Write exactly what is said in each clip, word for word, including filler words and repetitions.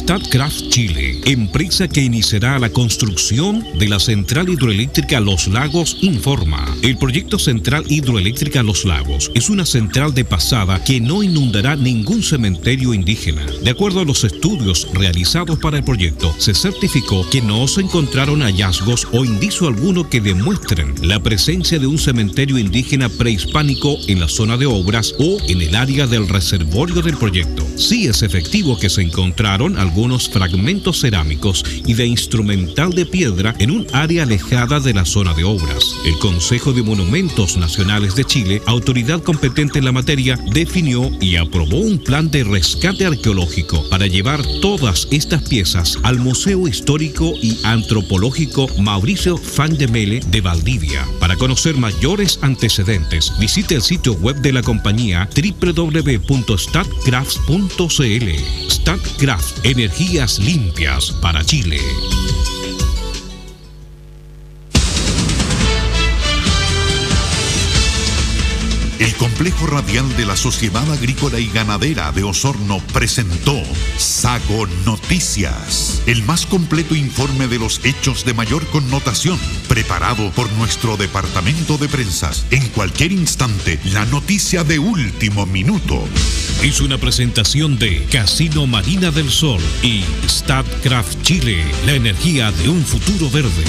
Statkraft Chile, empresa que iniciará la construcción de la central hidroeléctrica Los Lagos, informa. El proyecto Central Hidroeléctrica Los Lagos es una central de pasada que no inundará ningún cementerio indígena. De acuerdo a los estudios realizados para el proyecto, se certificó que no se encontraron hallazgos o indicio alguno que demuestren la presencia de un cementerio indígena prehispánico en la zona de obras o en el área del reservorio del proyecto. Sí es efectivo que se encontraron algunos fragmentos cerámicos y de instrumental de piedra en un área alejada de la zona de obras. El Consejo de Monumentos Nacionales de Chile, autoridad competente en la materia, definió y aprobó un plan de rescate arqueológico para llevar todas estas piezas al Museo Histórico y Antropológico Mauricio Van de Melle de Valdivia. Para conocer mayores antecedentes, visite el sitio web de la compañía doble u doble u doble u punto statkraft punto c l. Statkraft, energías limpias para Chile. El Complejo Radial de la Sociedad Agrícola y Ganadera de Osorno presentó Sago Noticias, el más completo informe de los hechos de mayor connotación, preparado por nuestro departamento de prensas. En cualquier instante, la noticia de último minuto. Es una presentación de Casino Marina del Sol y Statkraft Chile, la energía de un futuro verde.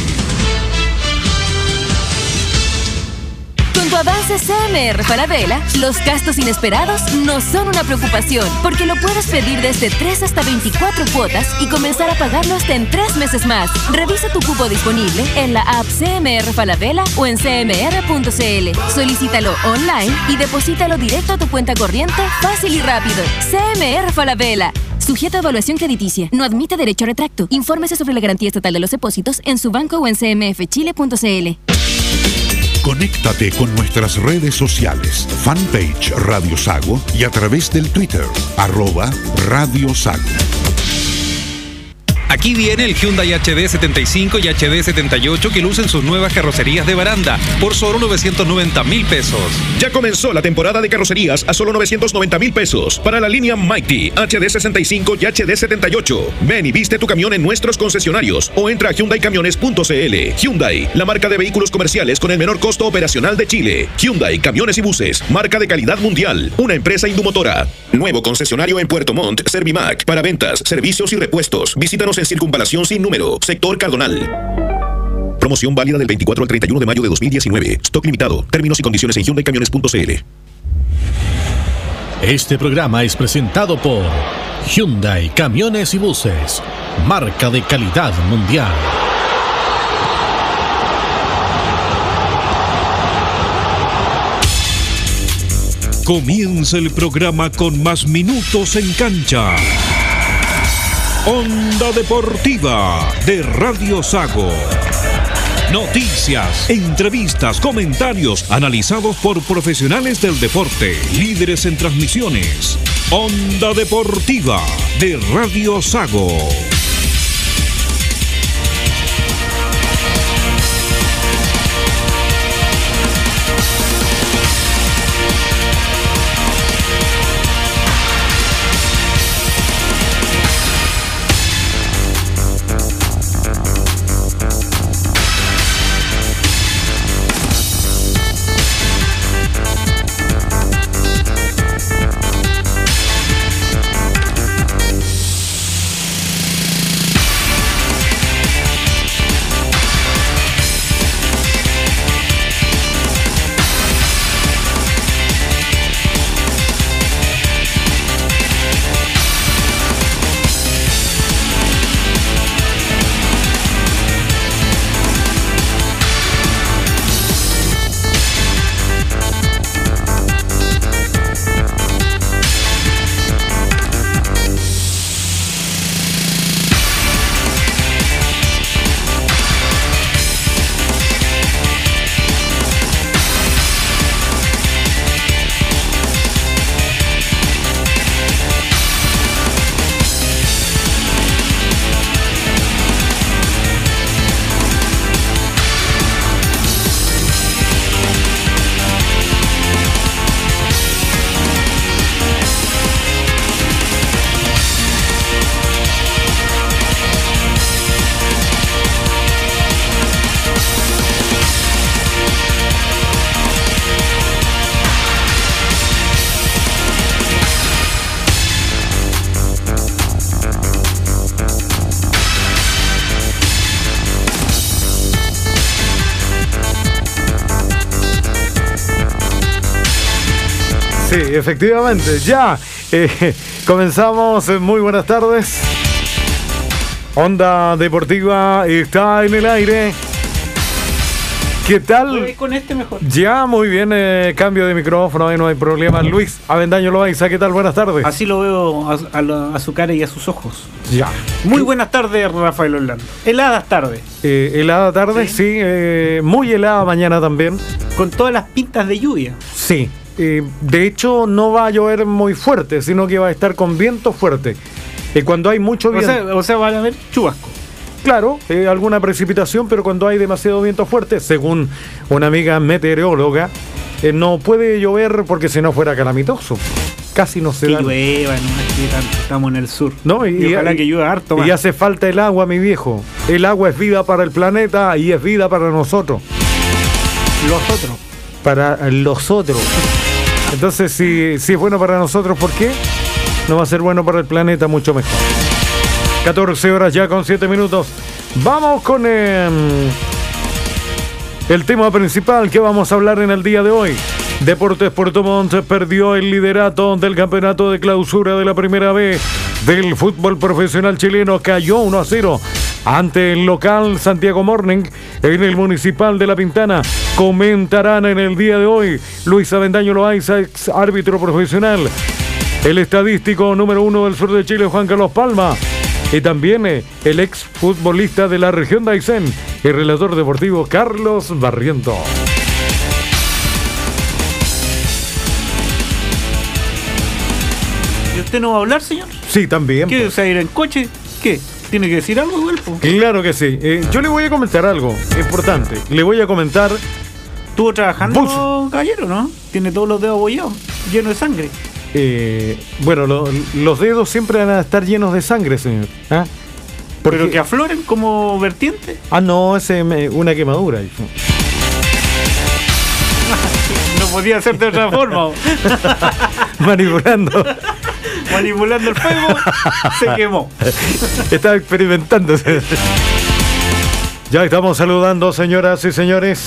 Con tu avance C M R Falabella, los gastos inesperados no son una preocupación, porque lo puedes pedir desde tres hasta veinticuatro cuotas y comenzar a pagarlo hasta en tres meses más. Revisa tu cupo disponible en la app C M R Falabella o en c m r punto c l. Solicítalo online y deposítalo directo a tu cuenta corriente, fácil y rápido. C M R Falabella. Sujeto a evaluación crediticia. No admite derecho a retracto. Infórmese sobre la garantía estatal de los depósitos en su banco o en c m f chile punto c l. Conéctate con nuestras redes sociales, fanpage Radio Sago y a través del Twitter, arroba Radio Sago. Aquí viene el Hyundai H D setenta y cinco y H D setenta y ocho que lucen sus nuevas carrocerías de baranda por solo novecientos noventa mil pesos. Ya comenzó la temporada de carrocerías a solo novecientos noventa mil pesos para la línea Mighty, H D sesenta y cinco y H D setenta y ocho. Ven y viste tu camión en nuestros concesionarios o entra a hyundai camiones punto c l. Hyundai, la marca de vehículos comerciales con el menor costo operacional de Chile. Hyundai Camiones y Buses, marca de calidad mundial, una empresa indumotora. Nuevo concesionario en Puerto Montt, Servimac, para ventas, servicios y repuestos. Visítanos en Circunvalación Sin Número, Sector Cardonal. Promoción válida del veinticuatro al treinta y uno de mayo de dos mil diecinueve. Stock limitado. Términos y condiciones en hyundai camiones punto c l. Este programa es presentado por Hyundai Camiones y Buses, marca de calidad mundial. Comienza el programa con más minutos en cancha. Onda Deportiva de Radio Sago. Noticias, entrevistas, comentarios analizados por profesionales del deporte, líderes en transmisiones. Onda Deportiva de Radio Sago. Sí, efectivamente. Ya eh, comenzamos. Muy buenas tardes. Onda Deportiva está en el aire. ¿Qué tal? Con este mejor. Ya, muy bien. Eh, cambio de micrófono, ahí no hay problema. Luis Avendaño Loaiza, ¿qué tal? Buenas tardes. Así lo veo a, a, la, a su cara y a sus ojos. Ya. Muy buenas tardes, Rafael Orlando. Heladas tarde. Eh, helada tarde, sí. sí eh, muy helada mañana también. Con todas las pintas de lluvia. Sí. Eh, de hecho, no va a llover muy fuerte, sino que va a estar con viento fuerte. Y eh, cuando hay mucho viento. O sea, o sea, van a haber chubasco. Claro, eh, alguna precipitación, pero cuando hay demasiado viento fuerte, según una amiga meteoróloga, eh, no puede llover porque si no fuera calamitoso. Casi no se que da. llueva, no, aquí estamos en el sur. No, y, y ojalá y, que llueva harto más. Y hace falta el agua, mi viejo. El agua es vida para el planeta y es vida para nosotros. Los otros. Para los otros. Entonces, si, si es bueno para nosotros, ¿por qué? No va a ser bueno para el planeta, mucho mejor. catorce horas ya con siete minutos. Vamos con eh, el tema principal que vamos a hablar en el día de hoy. Deportes Puerto Montt perdió el liderato del campeonato de clausura de la primera B del fútbol profesional chileno. Cayó uno a cero ante el local Santiago Morning en el Municipal de La Pintana. Comentarán en el día de hoy Luis Avendaño Loaiza, ex árbitro profesional, el estadístico número uno del sur de Chile, Juan Carlos Palma, y también eh, el ex futbolista de la región de Aysén, el relator deportivo Carlos Barriento. ¿Y usted no va a hablar, señor? Sí, también. ¿Qué? Pues. ¿Se va a ir en coche? ¿Qué? ¿Tiene que decir algo, Golfo? Claro que sí. Eh, yo le voy a comentar algo importante. Le voy a comentar... Estuvo trabajando, Bus. Caballero, ¿no? Tiene todos los dedos abollados, llenos de sangre. Eh, bueno, lo, los dedos siempre van a estar llenos de sangre, señor. ¿Ah? Porque... ¿Pero que afloren como vertiente? Ah, no, es eh, una quemadura. No podía ser de otra forma. Manipulando. Manipulando el fuego, se quemó. Estaba experimentando. Ya estamos saludando, señoras y señores,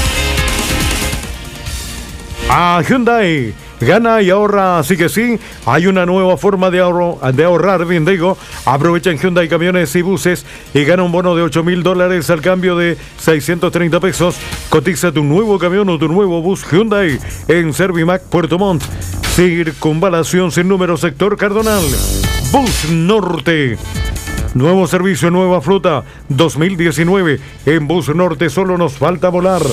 a Hyundai. Gana y ahorra, así que sí, hay una nueva forma de, ahorro, de ahorrar, bien digo. Aprovecha en Hyundai Camiones y Buses y gana un bono de ocho mil dólares al cambio de seiscientos treinta pesos. Cotiza tu nuevo camión o tu nuevo bus Hyundai en Servimac Puerto Montt. Circunvalación sin número, sector Cardonal. Bus Norte. Nuevo servicio, nueva flota dos mil diecinueve. En Bus Norte solo nos falta volar.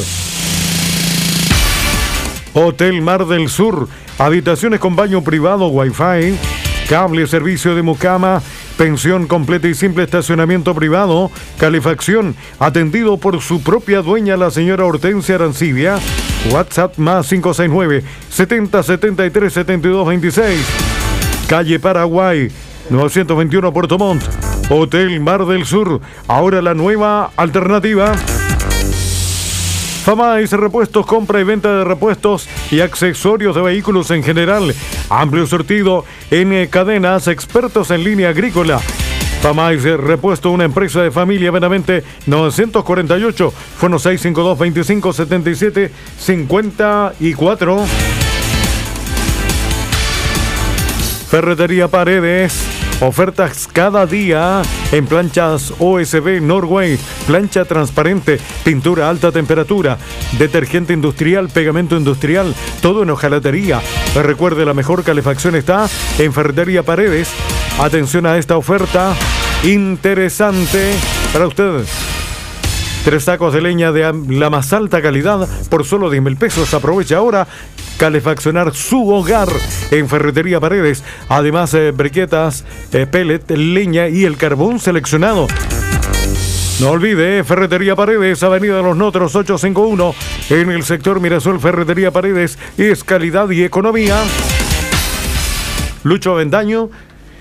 Hotel Mar del Sur, habitaciones con baño privado, wifi, cable, servicio de mucama, pensión completa y simple, estacionamiento privado, calefacción, atendido por su propia dueña, la señora Hortensia Arancibia. WhatsApp más cinco seis nueve, setenta setenta y tres setenta y dos veintiséis. Calle Paraguay, novecientos veintiuno, Puerto Montt. Hotel Mar del Sur, ahora la nueva alternativa. Famais Repuestos, compra y venta de repuestos y accesorios de vehículos en general. Amplio sortido en cadenas, expertos en línea agrícola. Famais Repuesto, una empresa de familia, Benavente novecientos cuarenta y ocho, fono seis cinco dos, veinticinco setenta y siete cincuenta y cuatro. Ferretería Paredes. Ofertas cada día en planchas O S B Norway, plancha transparente, pintura alta temperatura, detergente industrial, pegamento industrial, todo en hojalatería. Recuerde, la mejor calefacción está en Ferretería Paredes. Atención a esta oferta interesante para ustedes. Tres sacos de leña de la más alta calidad por solo diez mil pesos. Aprovecha ahora. Calefaccionar su hogar en Ferretería Paredes. Además, eh, briquetas, eh, pellet, leña y el carbón seleccionado. No olvide, Ferretería Paredes, Avenida de los Notros ochocientos cincuenta y uno, en el sector Mirasol. Ferretería Paredes es calidad y economía. Lucho Avendaño.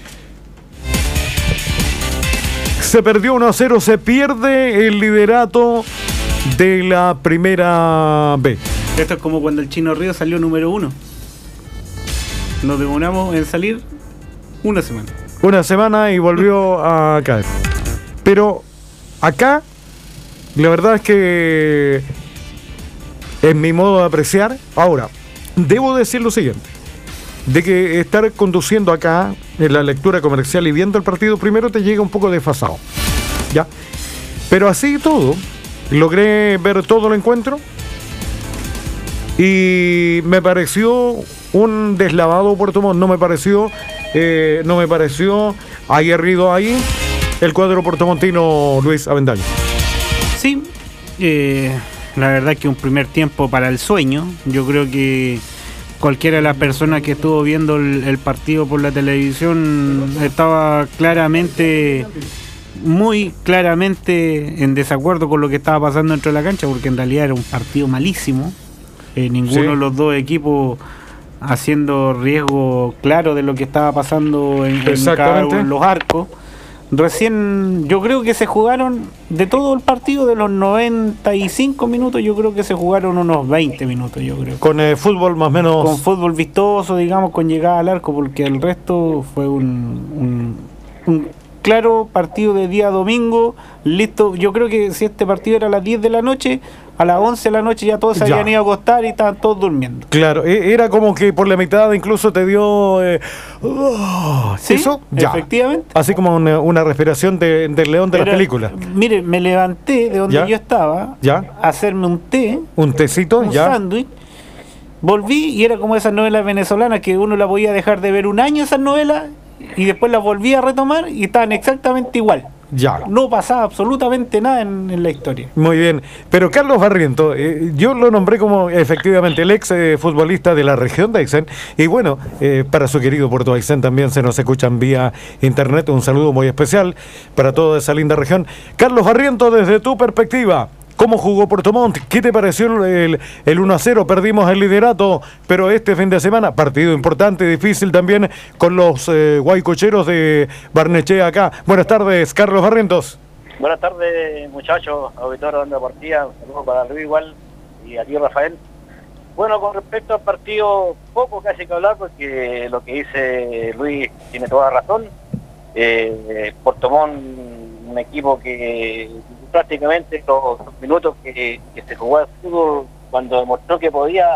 Se perdió uno a cero, se pierde el liderato de la primera B. Esto es como cuando el Chino Río salió número uno. Nos demoramos en salir una semana. Una semana y volvió a caer. Pero acá, la verdad es que, en mi modo de apreciar, ahora, debo decir lo siguiente. de que estar conduciendo acá en la lectura comercial y viendo el partido primero te llega un poco desfasado, ¿ya? Pero así y todo, logré ver todo el encuentro y me pareció un deslavado Puerto Montt, no me pareció, eh, no me pareció aguerrido ahí el cuadro puertomontino, Luis Avendaño. Sí, eh, la verdad que un primer tiempo para el sueño. Yo creo que cualquiera de las personas que estuvo viendo el, el partido por la televisión estaba claramente, muy claramente en desacuerdo con lo que estaba pasando dentro de la cancha, porque en realidad era un partido malísimo. Eh, ninguno sí. de los dos equipos haciendo riesgo claro de lo que estaba pasando en, en cada uno de los arcos. Recién, yo creo que se jugaron, de todo el partido, de los noventa y cinco minutos, yo creo que se jugaron unos veinte minutos, yo creo. Con el fútbol más o menos... Con fútbol vistoso, digamos, con llegada al arco, porque el resto fue un, un, un claro partido de día domingo, listo. Yo creo que si este partido era a las diez de la noche, a las once de la noche ya todos se ya. habían ido a acostar y estaban todos durmiendo. Claro, era como que por la mitad incluso te dio... Eh, oh, ¿Sí? ¿Eso? Ya. Efectivamente. Así como una, una respiración de, del león de era, la película. Mire, me levanté de donde ¿Ya? yo estaba, ¿Ya? a hacerme un té. Un tecito, un ya. sándwich. Volví y era como esas novelas venezolanas que uno la podía dejar de ver un año, esas novelas, y después las volví a retomar y estaban exactamente igual. Ya. No pasaba absolutamente nada en, en la historia. Muy bien, pero Carlos Barriento, eh, yo lo nombré como efectivamente el ex eh, futbolista de la región de Aysén, y bueno, eh, para su querido Puerto Aysén también se nos escuchan vía internet, un saludo muy especial para toda esa linda región. Carlos Barriento, desde tu perspectiva, ¿cómo jugó Puerto Montt? ¿Qué te pareció el, el uno a cero? Perdimos el liderato, pero este fin de semana, partido importante, difícil también, con los eh, guaycocheros de Barnechea acá. Buenas tardes, Carlos Barrientos. Buenas tardes, muchachos, auditores de Onda Deportiva. Un saludo para Luis igual y aquí Rafael. Bueno, con respecto al partido, poco casi que hablar, porque lo que dice Luis tiene toda razón. Eh, Puerto Montt, un equipo que prácticamente los minutos que, que se jugó al fútbol, cuando demostró que podía,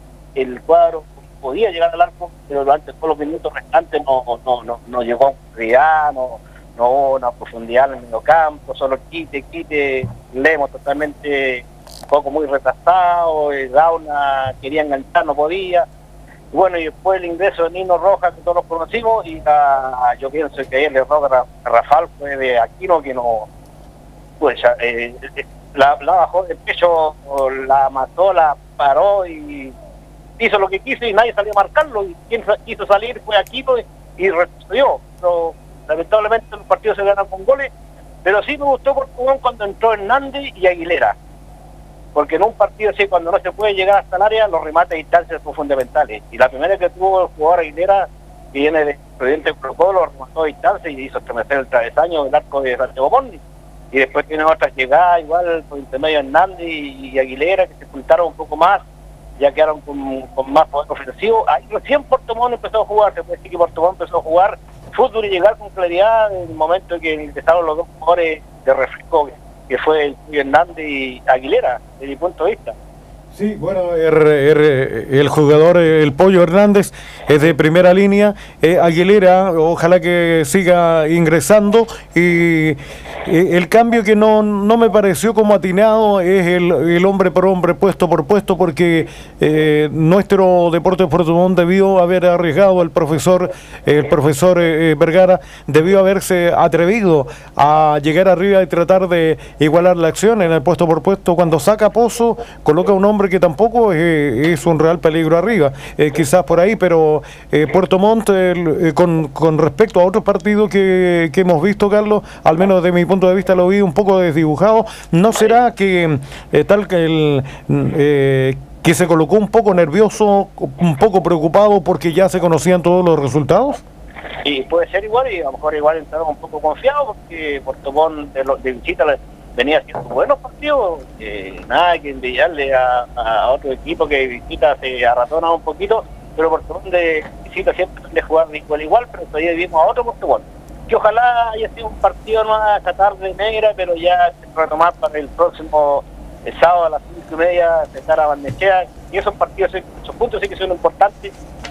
el cuadro podía llegar al arco, pero durante todos los minutos restantes no no no, no llegó a profundidad, no, no hubo una profundidad en el medio campo, solo quite, quite, Lemos totalmente un poco muy retrasado, Gauna quería enganchar, no podía. Y bueno, y después el ingreso de Nino Rojas, que todos los conocimos, y la, yo pienso que el error de Rafael fue de Aquino, que no... pues eh, la, la bajó del pecho, la mató, la paró y hizo lo que quiso y nadie salió a marcarlo, y quien quiso salir fue Aquino y, y retrocedió. Pero, lamentablemente los partidos se ganan con goles, pero sí me gustó por cuando entró Hernández y Aguilera, porque en un partido así, cuando no se puede llegar hasta el área, los remates de distancia son fundamentales, y la primera que tuvo el jugador Aguilera, que viene de Presidente Colo Colo, remató a distancia y hizo estremecer el travesaño del arco de Santiago Morni. Y después tiene otras llegadas, igual por intermedio Hernández y, y Aguilera, que se ocultaron un poco más, ya quedaron con, con más poder ofensivo. Ahí recién Puerto Montt empezó a jugar, se puede decir que Puerto Montt empezó a jugar fútbol y llegar con claridad en el momento en que empezaron los dos jugadores de refresco, que fue el Hernández y Aguilera, desde mi punto de vista. Sí, bueno, el, el, el jugador, el Pollo Hernández, es de primera línea. eh, Aguilera, ojalá que siga ingresando, y eh, el cambio que no, no me pareció como atinado es el, el hombre por hombre, puesto por puesto, porque eh, nuestro Deportes Puerto Montt debió haber arriesgado, el profesor el profesor eh, Vergara debió haberse atrevido a llegar arriba y tratar de igualar la acción en el puesto por puesto. Cuando saca Pozo, coloca un hombre que tampoco eh, es un real peligro arriba, eh, quizás por ahí, pero eh, Puerto Montt, eh, con, con respecto a otros partidos que, que hemos visto, Carlos, al menos desde mi punto de vista lo vi un poco desdibujado. ¿No será que eh, tal que el... Eh, que se colocó un poco nervioso, un poco preocupado porque ya se conocían todos los resultados? Y puede ser igual, y a lo mejor igual entraron un poco confiados, porque Puerto Montt de, de visita venía haciendo buenos partidos, eh, nada que envidiarle a, a otro equipo que visita se arratona un poquito, pero Puerto Montt de visita siempre de jugar de igual a igual, pero todavía vimos a otro Puerto Montt, que ojalá haya sido un partido más esta tarde negra, pero ya retomar para el próximo el sábado a las cinco y media de cara a Barnechea, y esos partidos, esos puntos sí que son importantes,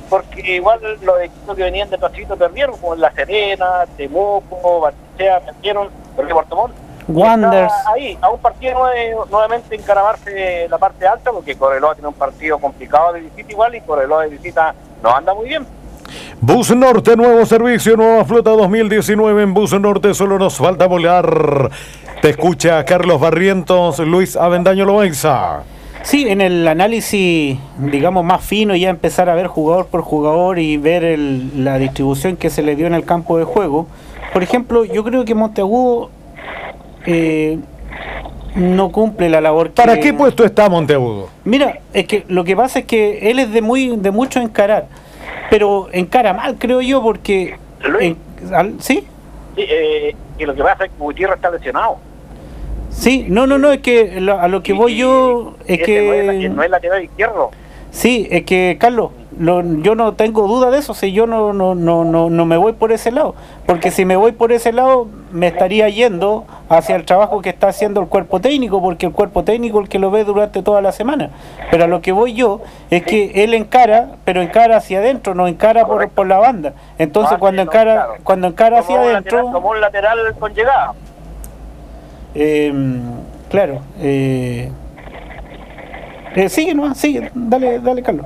porque igual los equipos que venían de pasito perdieron, como La Serena, Temuco, Barnechea, perdieron, porque Puerto Montt Wanderers ahí, a un partido nueve, nuevamente encaramarse la parte alta, porque Cobreloa tiene un partido complicado de visita igual, y Cobreloa de visita no anda muy bien. Bus Norte, nuevo servicio, nueva flota dos mil diecinueve en Bus Norte, solo nos falta volar. Te escucha Carlos Barrientos, Luis Avendaño Loaiza. Sí, en el análisis, digamos, más fino, ya empezar a ver jugador por jugador y ver el, la distribución que se le dio en el campo de juego. Por ejemplo, yo creo que Monteagudo eh, no cumple la labor que... ¿Para qué puesto está Monteagudo? Mira, es que lo que pasa es que él es de muy de mucho encarar, pero encara mal, creo yo, porque... Luis, en, al, ¿sí? Sí, eh, que lo que pasa es que Gutiérrez está lesionado. Sí, no, no, no, es que lo, a lo que voy yo es que... No es, no es lateral izquierdo. Sí, es que, Carlos, lo, yo no tengo duda de eso, si yo no, no, no, no, no me voy por ese lado, porque si me voy por ese lado me estaría yendo hacia el trabajo que está haciendo el cuerpo técnico, porque el cuerpo técnico es el que lo ve durante toda la semana. Pero a lo que voy yo es que él encara, pero encara hacia adentro, no encara por, por la banda. Entonces Ah, cuando sí, no, encara, claro. cuando encara Como hacia un adentro... lateral- como un lateral con llegada. Eh, claro, eh, eh, sigue, no, sigue, dale, dale, Carlos.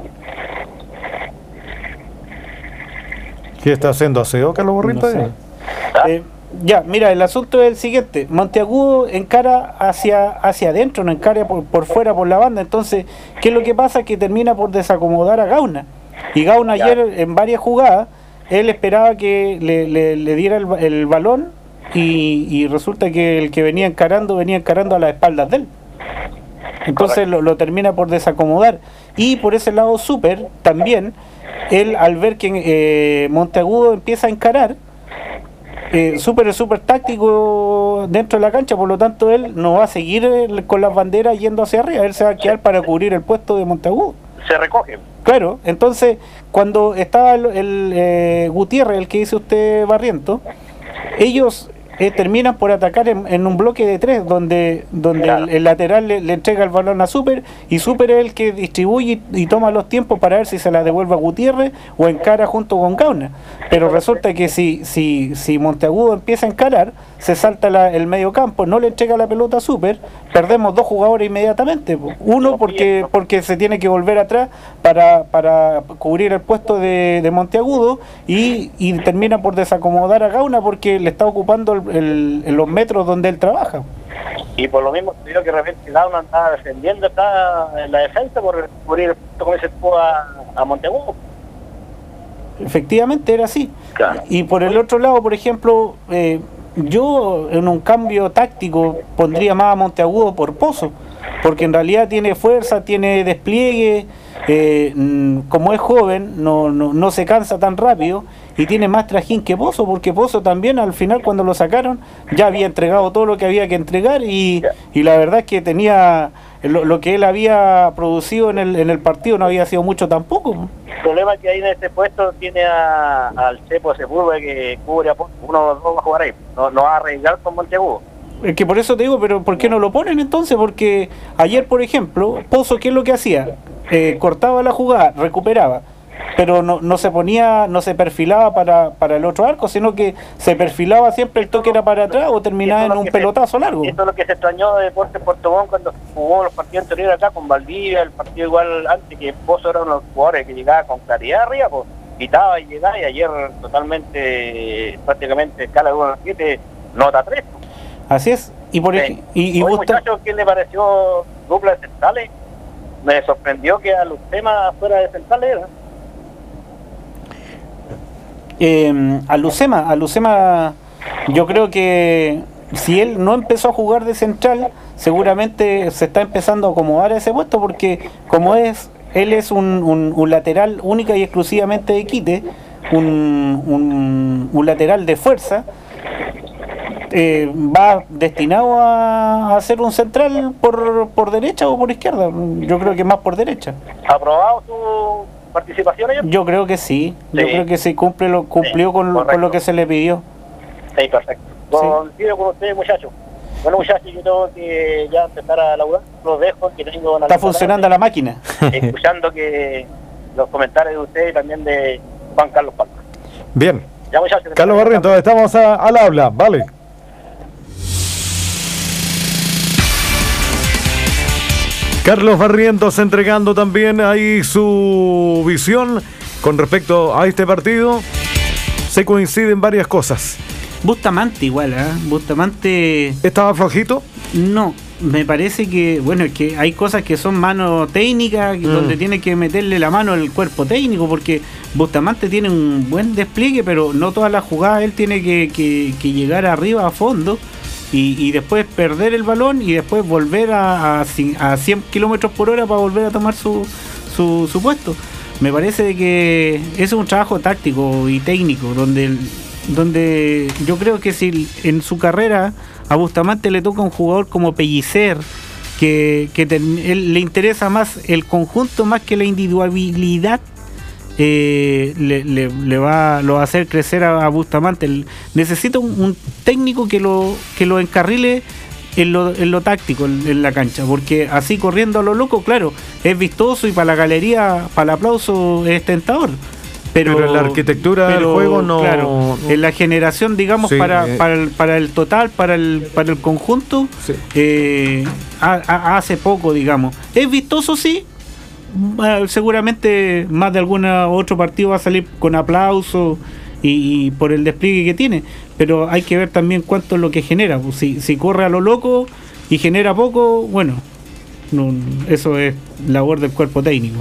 ¿Qué está haciendo aseo, Carlos Barrientos? No sé. Eh, ya, mira, el asunto es el siguiente: Monteagudo encara hacia hacia adentro, no encara por, por fuera, por la banda. Entonces, ¿qué es lo que pasa? Que termina por desacomodar a Gauna. Y Gauna Ya. ayer, en varias jugadas, él esperaba que le, le, le diera el, el balón. Y, y resulta que el que venía encarando, venía encarando a las espaldas de él. Entonces lo, lo termina por desacomodar. Y por ese lado Super, también, él al ver que eh, Monteagudo empieza a encarar, eh, Super es súper táctico dentro de la cancha, por lo tanto él no va a seguir eh, con las banderas yendo hacia arriba, él se va a quedar para cubrir el puesto de Monteagudo. Se recoge. Claro, entonces cuando estaba el, el eh, Gutiérrez, el que dice usted Barriento, ellos eh, terminan por atacar en, en un bloque de tres, donde donde Claro. el, el lateral le, le entrega el balón a Super, y Super es el que distribuye y, y toma los tiempos para ver si se la devuelve a Gutiérrez o encara junto con Gauna. Pero resulta que si si si Monteagudo empieza a encarar, se salta la, el medio campo, no le entrega la pelota a Super, perdemos dos jugadores inmediatamente. po. Uno porque porque se tiene que volver atrás para, para cubrir el puesto de, de Monteagudo, y, y termina por desacomodar a Gauna porque le está ocupando el, el- el- los metros donde él trabaja. Y por lo mismo te digo que de repente Gauna está defendiendo, está en la defensa por cubrir el punto, como dice tú, a, a Monteagudo. Efectivamente era así. Claro. Y por el otro lado, por ejemplo, eh, yo en un cambio táctico pondría más a Monteagudo por Pozo, porque en realidad tiene fuerza, tiene despliegue, eh, mm, como es joven, no, no, no se cansa tan rápido, y tiene más trajín que Pozo, porque Pozo también al final cuando lo sacaron ya había entregado todo lo que había que entregar, y, y la verdad es que tenía lo, lo que él había producido en el, en el partido no había sido mucho tampoco. El problema es que ahí en este puesto tiene a, al Chepo Sepúlveda que cubre a Pozo. Uno de los dos va a jugar ahí, no, no va a arriesgar con Monteagudo. Es que por eso te digo, pero ¿por qué no lo ponen entonces? Porque ayer, por ejemplo, Pozo, ¿qué es lo que hacía? Eh, cortaba la jugada, recuperaba, pero no, no se ponía, no se perfilaba para, para el otro arco, sino que se perfilaba siempre, el toque era para atrás o terminaba en un pelotazo largo. Esto es lo que se extrañó de Deportes Puerto Montt cuando jugó los partidos anteriores acá con Valdivia, el partido igual antes, que Pozo era uno de los jugadores que llegaba con claridad arriba, pues quitaba y llegaba, y ayer totalmente, prácticamente escala de uno a siete, nota tres. Así es. Y por ej- y, y Oye, gusta- muchachos, ¿qué le pareció dupla de centrales? Me sorprendió que a los temas fuera de centrales era. eh, a Lucema, a Lucema, yo creo que si él no empezó a jugar de central, seguramente se está empezando a acomodar a ese puesto, porque como es, él es un, un, un lateral única y exclusivamente de quite, un, un, un lateral de fuerza, eh, va destinado a, a ser un central por, por derecha o por izquierda. Yo creo que más por derecha. ¿Aprobado su participación ayer? Yo creo que sí, yo Sí. creo que sí cumple lo, cumplió Sí, con, lo- con correcto. lo que se le pidió. Sí, perfecto. Coincido con ustedes, muchachos. Bueno, muchachos, yo tengo que ya empezar a laburar. Los dejo, que tengo una Está funcionando la máquina. escuchando que los comentarios de usted y también de Juan Carlos Palma. Bien. Ya, muchachos, Carlos Barrientos, estamos a, al habla, vale. Carlos Barrientos entregando también ahí su visión con respecto a este partido. Se coinciden varias cosas. Bustamante igual, ¿eh? Bustamante... ¿Estaba flojito? No, me parece que, bueno, es que hay cosas que son mano técnica, mm. donde tiene que meterle la mano al cuerpo técnico, porque Bustamante tiene un buen despliegue, pero no todas las jugadas él tiene que, que, que llegar arriba a fondo y, y después perder el balón y después volver a, a, a cien kilómetros por hora para volver a tomar su, su, su puesto. Me parece que ese es un trabajo táctico y técnico, donde, donde yo creo que si en su carrera a Bustamante le toca un jugador como Pellicer, que, que te, él, le interesa más el conjunto más que la individualidad, eh, le, le, le va, lo va a hacer crecer a, a Bustamante. El, necesita un, un técnico que lo, que lo encarrile en lo, en lo táctico en, en la cancha, porque así corriendo a lo loco, claro, es vistoso y para la galería, para el aplauso es tentador. Pero, pero en la arquitectura pero, del juego no... Claro, en la generación, digamos, sí, para, eh, para, el, para el total, para el, para el conjunto, sí. eh, a, a, hace poco, digamos. Es vistoso, sí. Seguramente más de algún otro partido va a salir con aplauso y, y por el despliegue que tiene. Pero hay que ver también cuánto es lo que genera. Pues si, si corre a lo loco y genera poco, bueno, no, eso es labor del cuerpo técnico.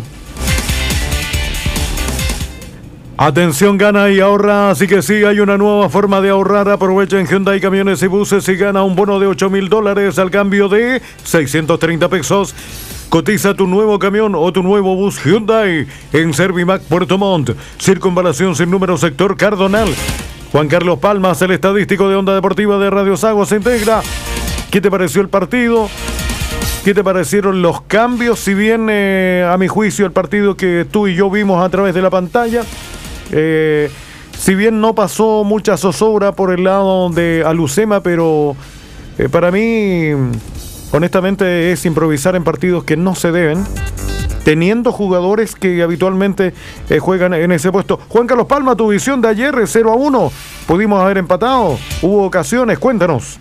Atención, gana y ahorra, así que sí, hay una nueva forma de ahorrar. Aprovecha en Hyundai Camiones y Buses y gana un bono de ocho mil dólares al cambio de seiscientos treinta pesos. Cotiza tu nuevo camión o tu nuevo bus Hyundai en Servimac Puerto Montt, Circunvalación sin número, sector Cardonal. Juan Carlos Palmas, el estadístico de Onda Deportiva de Radio Sago, se integra. ¿Qué te pareció el partido? ¿Qué te parecieron los cambios? Si bien, eh, a mi juicio, el partido que tú y yo vimos a través de la pantalla, eh, si bien no pasó mucha zozobra por el lado de Alucema, pero eh, para mí, honestamente, es improvisar en partidos que no se deben, teniendo jugadores que habitualmente eh, juegan en ese puesto. Juan Carlos Palma, tu visión de ayer, cero a uno, pudimos haber empatado, hubo ocasiones, cuéntanos.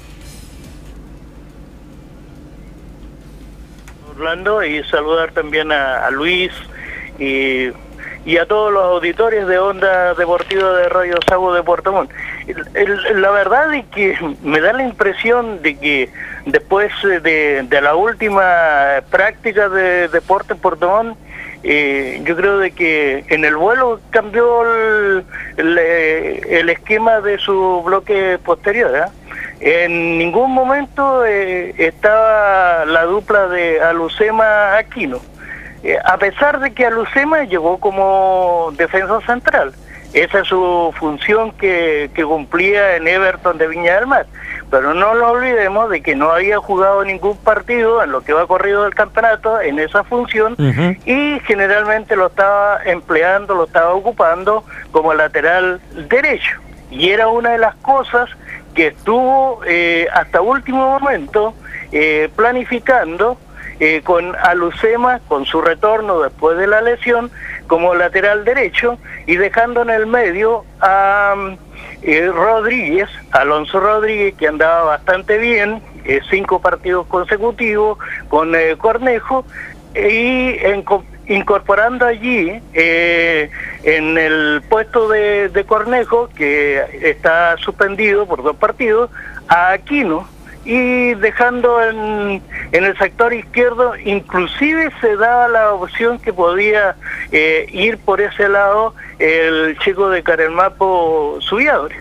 Orlando, y saludar también a, a Luis y, y a todos los auditores de Onda Deportiva de Radio Sago de Puerto Montt. El, el, la verdad es que me da la impresión de que después de, de la última práctica de deporte en Puerto Montt, eh, yo creo de que en el vuelo cambió el, el, el esquema de su bloque posterior, ¿eh? En ningún momento eh, estaba la dupla de Alucema Aquino, eh, a pesar de que Alucema llegó como defensa central. Esa es su función que, que cumplía en Everton de Viña del Mar. Pero no nos olvidemos de que no había jugado ningún partido en lo que va corrido del campeonato en esa función, uh-huh. y generalmente lo estaba empleando, lo estaba ocupando como lateral derecho. Y era una de las cosas que estuvo eh, hasta último momento eh, planificando eh, con Alucema, con su retorno después de la lesión, como lateral derecho, y dejando en el medio a eh, Rodríguez, Alonso Rodríguez, que andaba bastante bien, eh, cinco partidos consecutivos con eh, Cornejo, y en incorporando allí eh, en el puesto de, de Cornejo, que está suspendido por dos partidos, a Aquino, y dejando en, en el sector izquierdo, inclusive se daba la opción que podía eh, ir por ese lado el chico de Carelmapo Subiadores.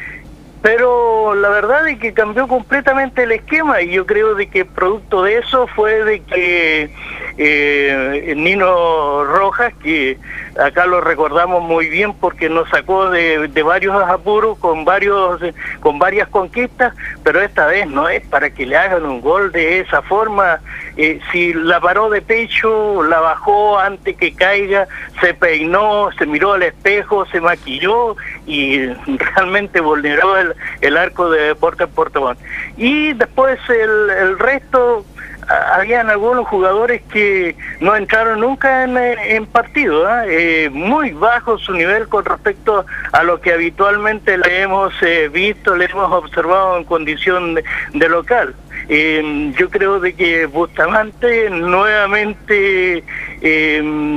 Pero la verdad es que cambió completamente el esquema, y yo creo de que producto de eso fue de que eh, Nino Rojas, que acá lo recordamos muy bien porque nos sacó de, de varios apuros con varios con varias conquistas, pero esta vez no es para que le hagan un gol de esa forma. Eh, si la paró de pecho, la bajó antes que caiga, se peinó, se miró al espejo, se maquilló y realmente vulneró el, el arco de Deportes Puerto Montt. Y después el, el resto, habían algunos jugadores que no entraron nunca en, en partido, ¿eh? Eh, muy bajo su nivel con respecto a lo que habitualmente le hemos eh, visto, le hemos observado en condición de, de local. Eh, yo creo de que Bustamante nuevamente eh,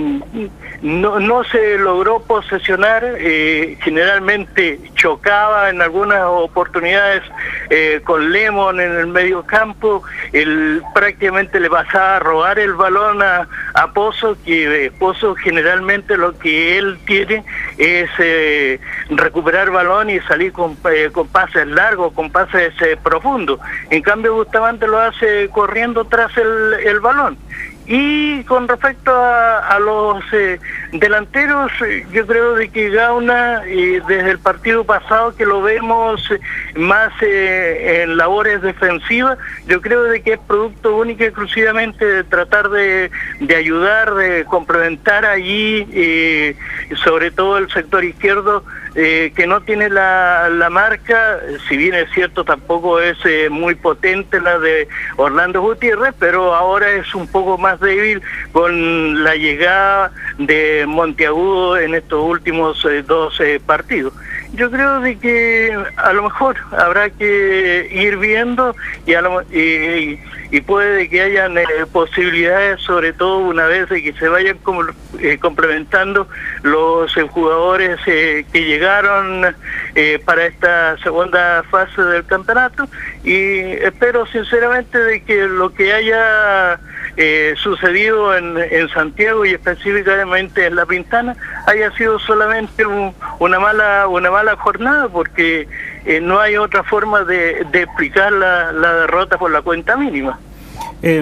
no, no se logró posesionar, eh, generalmente chocaba en algunas oportunidades eh, con Lemon en el medio campo, él prácticamente le pasaba a robar el balón a, a Pozo, que eh, Pozo generalmente lo que él tiene es eh, recuperar balón y salir con, eh, con pases largos, con pases eh, profundos. En cambio Bustamante lo hace corriendo tras el, el balón. Y con respecto a, a los eh, delanteros, yo creo de que Gauna, eh, desde el partido pasado que lo vemos eh, más eh, en labores defensivas, yo creo de que es producto único y exclusivamente de tratar de, de ayudar, de complementar allí, eh, sobre todo el sector izquierdo, eh, que no tiene la, la marca, si bien es cierto tampoco es eh, muy potente la de Orlando Gutiérrez, pero ahora es un poco más débil con la llegada de Monteagudo en estos últimos eh, dos eh, partidos. Yo creo de que a lo mejor habrá que ir viendo y, a lo, y, y puede que hayan eh, posibilidades, sobre todo una vez de que se vayan como, eh, complementando los eh, jugadores eh, que llegaron eh, para esta segunda fase del campeonato, y espero sinceramente de que lo que haya Eh, sucedido en, en Santiago y específicamente en La Pintana haya sido solamente un, una mala una mala jornada, porque eh, no hay otra forma de, de explicar la, la derrota por la cuenta mínima. Eh,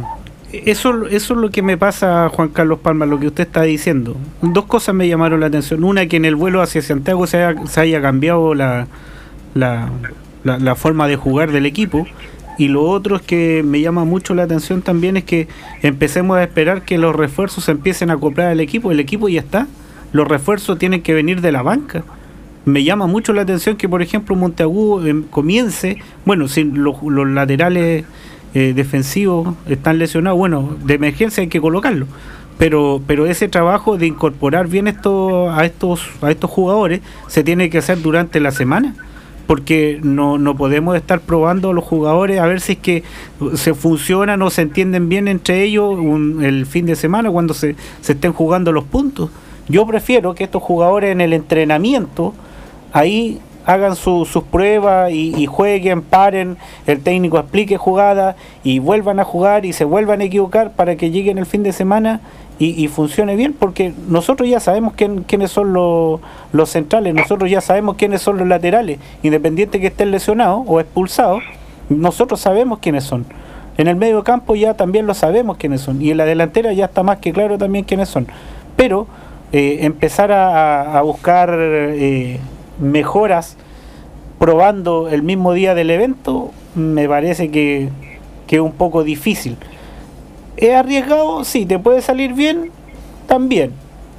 eso, eso es lo que me pasa, Juan Carlos Palma, lo que usted está diciendo. Dos cosas me llamaron la atención. Una, que en el vuelo hacia Santiago se haya, se haya cambiado la, la, la, la forma de jugar del equipo. Y lo otro es que me llama mucho la atención también es que empecemos a esperar que los refuerzos se empiecen a acoplar al equipo. El equipo ya está. Los refuerzos tienen que venir de la banca. Me llama mucho la atención que, por ejemplo, Monteagudo eh, comience, bueno, si los, los laterales eh, defensivos están lesionados, bueno, de emergencia hay que colocarlo. Pero pero ese trabajo de incorporar bien esto, a estos a estos jugadores se tiene que hacer durante la semana. Porque no, no podemos estar probando a los jugadores a ver si es que se funcionan o se entienden bien entre ellos un, el fin de semana cuando se, se estén jugando los puntos. Yo prefiero que estos jugadores en el entrenamiento ahí hagan su, sus pruebas y, y jueguen, paren, el técnico explique jugada y vuelvan a jugar y se vuelvan a equivocar para que lleguen el fin de semana y, y funcione bien, porque nosotros ya sabemos quién, quiénes son los, los centrales, nosotros ya sabemos quiénes son los laterales, independiente que estén lesionados o expulsados, nosotros sabemos quiénes son. En el medio campo ya también lo sabemos quiénes son, y en la delantera ya está más que claro también quiénes son. Pero eh, empezar a, a buscar eh, mejoras probando el mismo día del evento me parece que, que es un poco difícil. ¿Es arriesgado? Sí. ¿Te puede salir bien? También.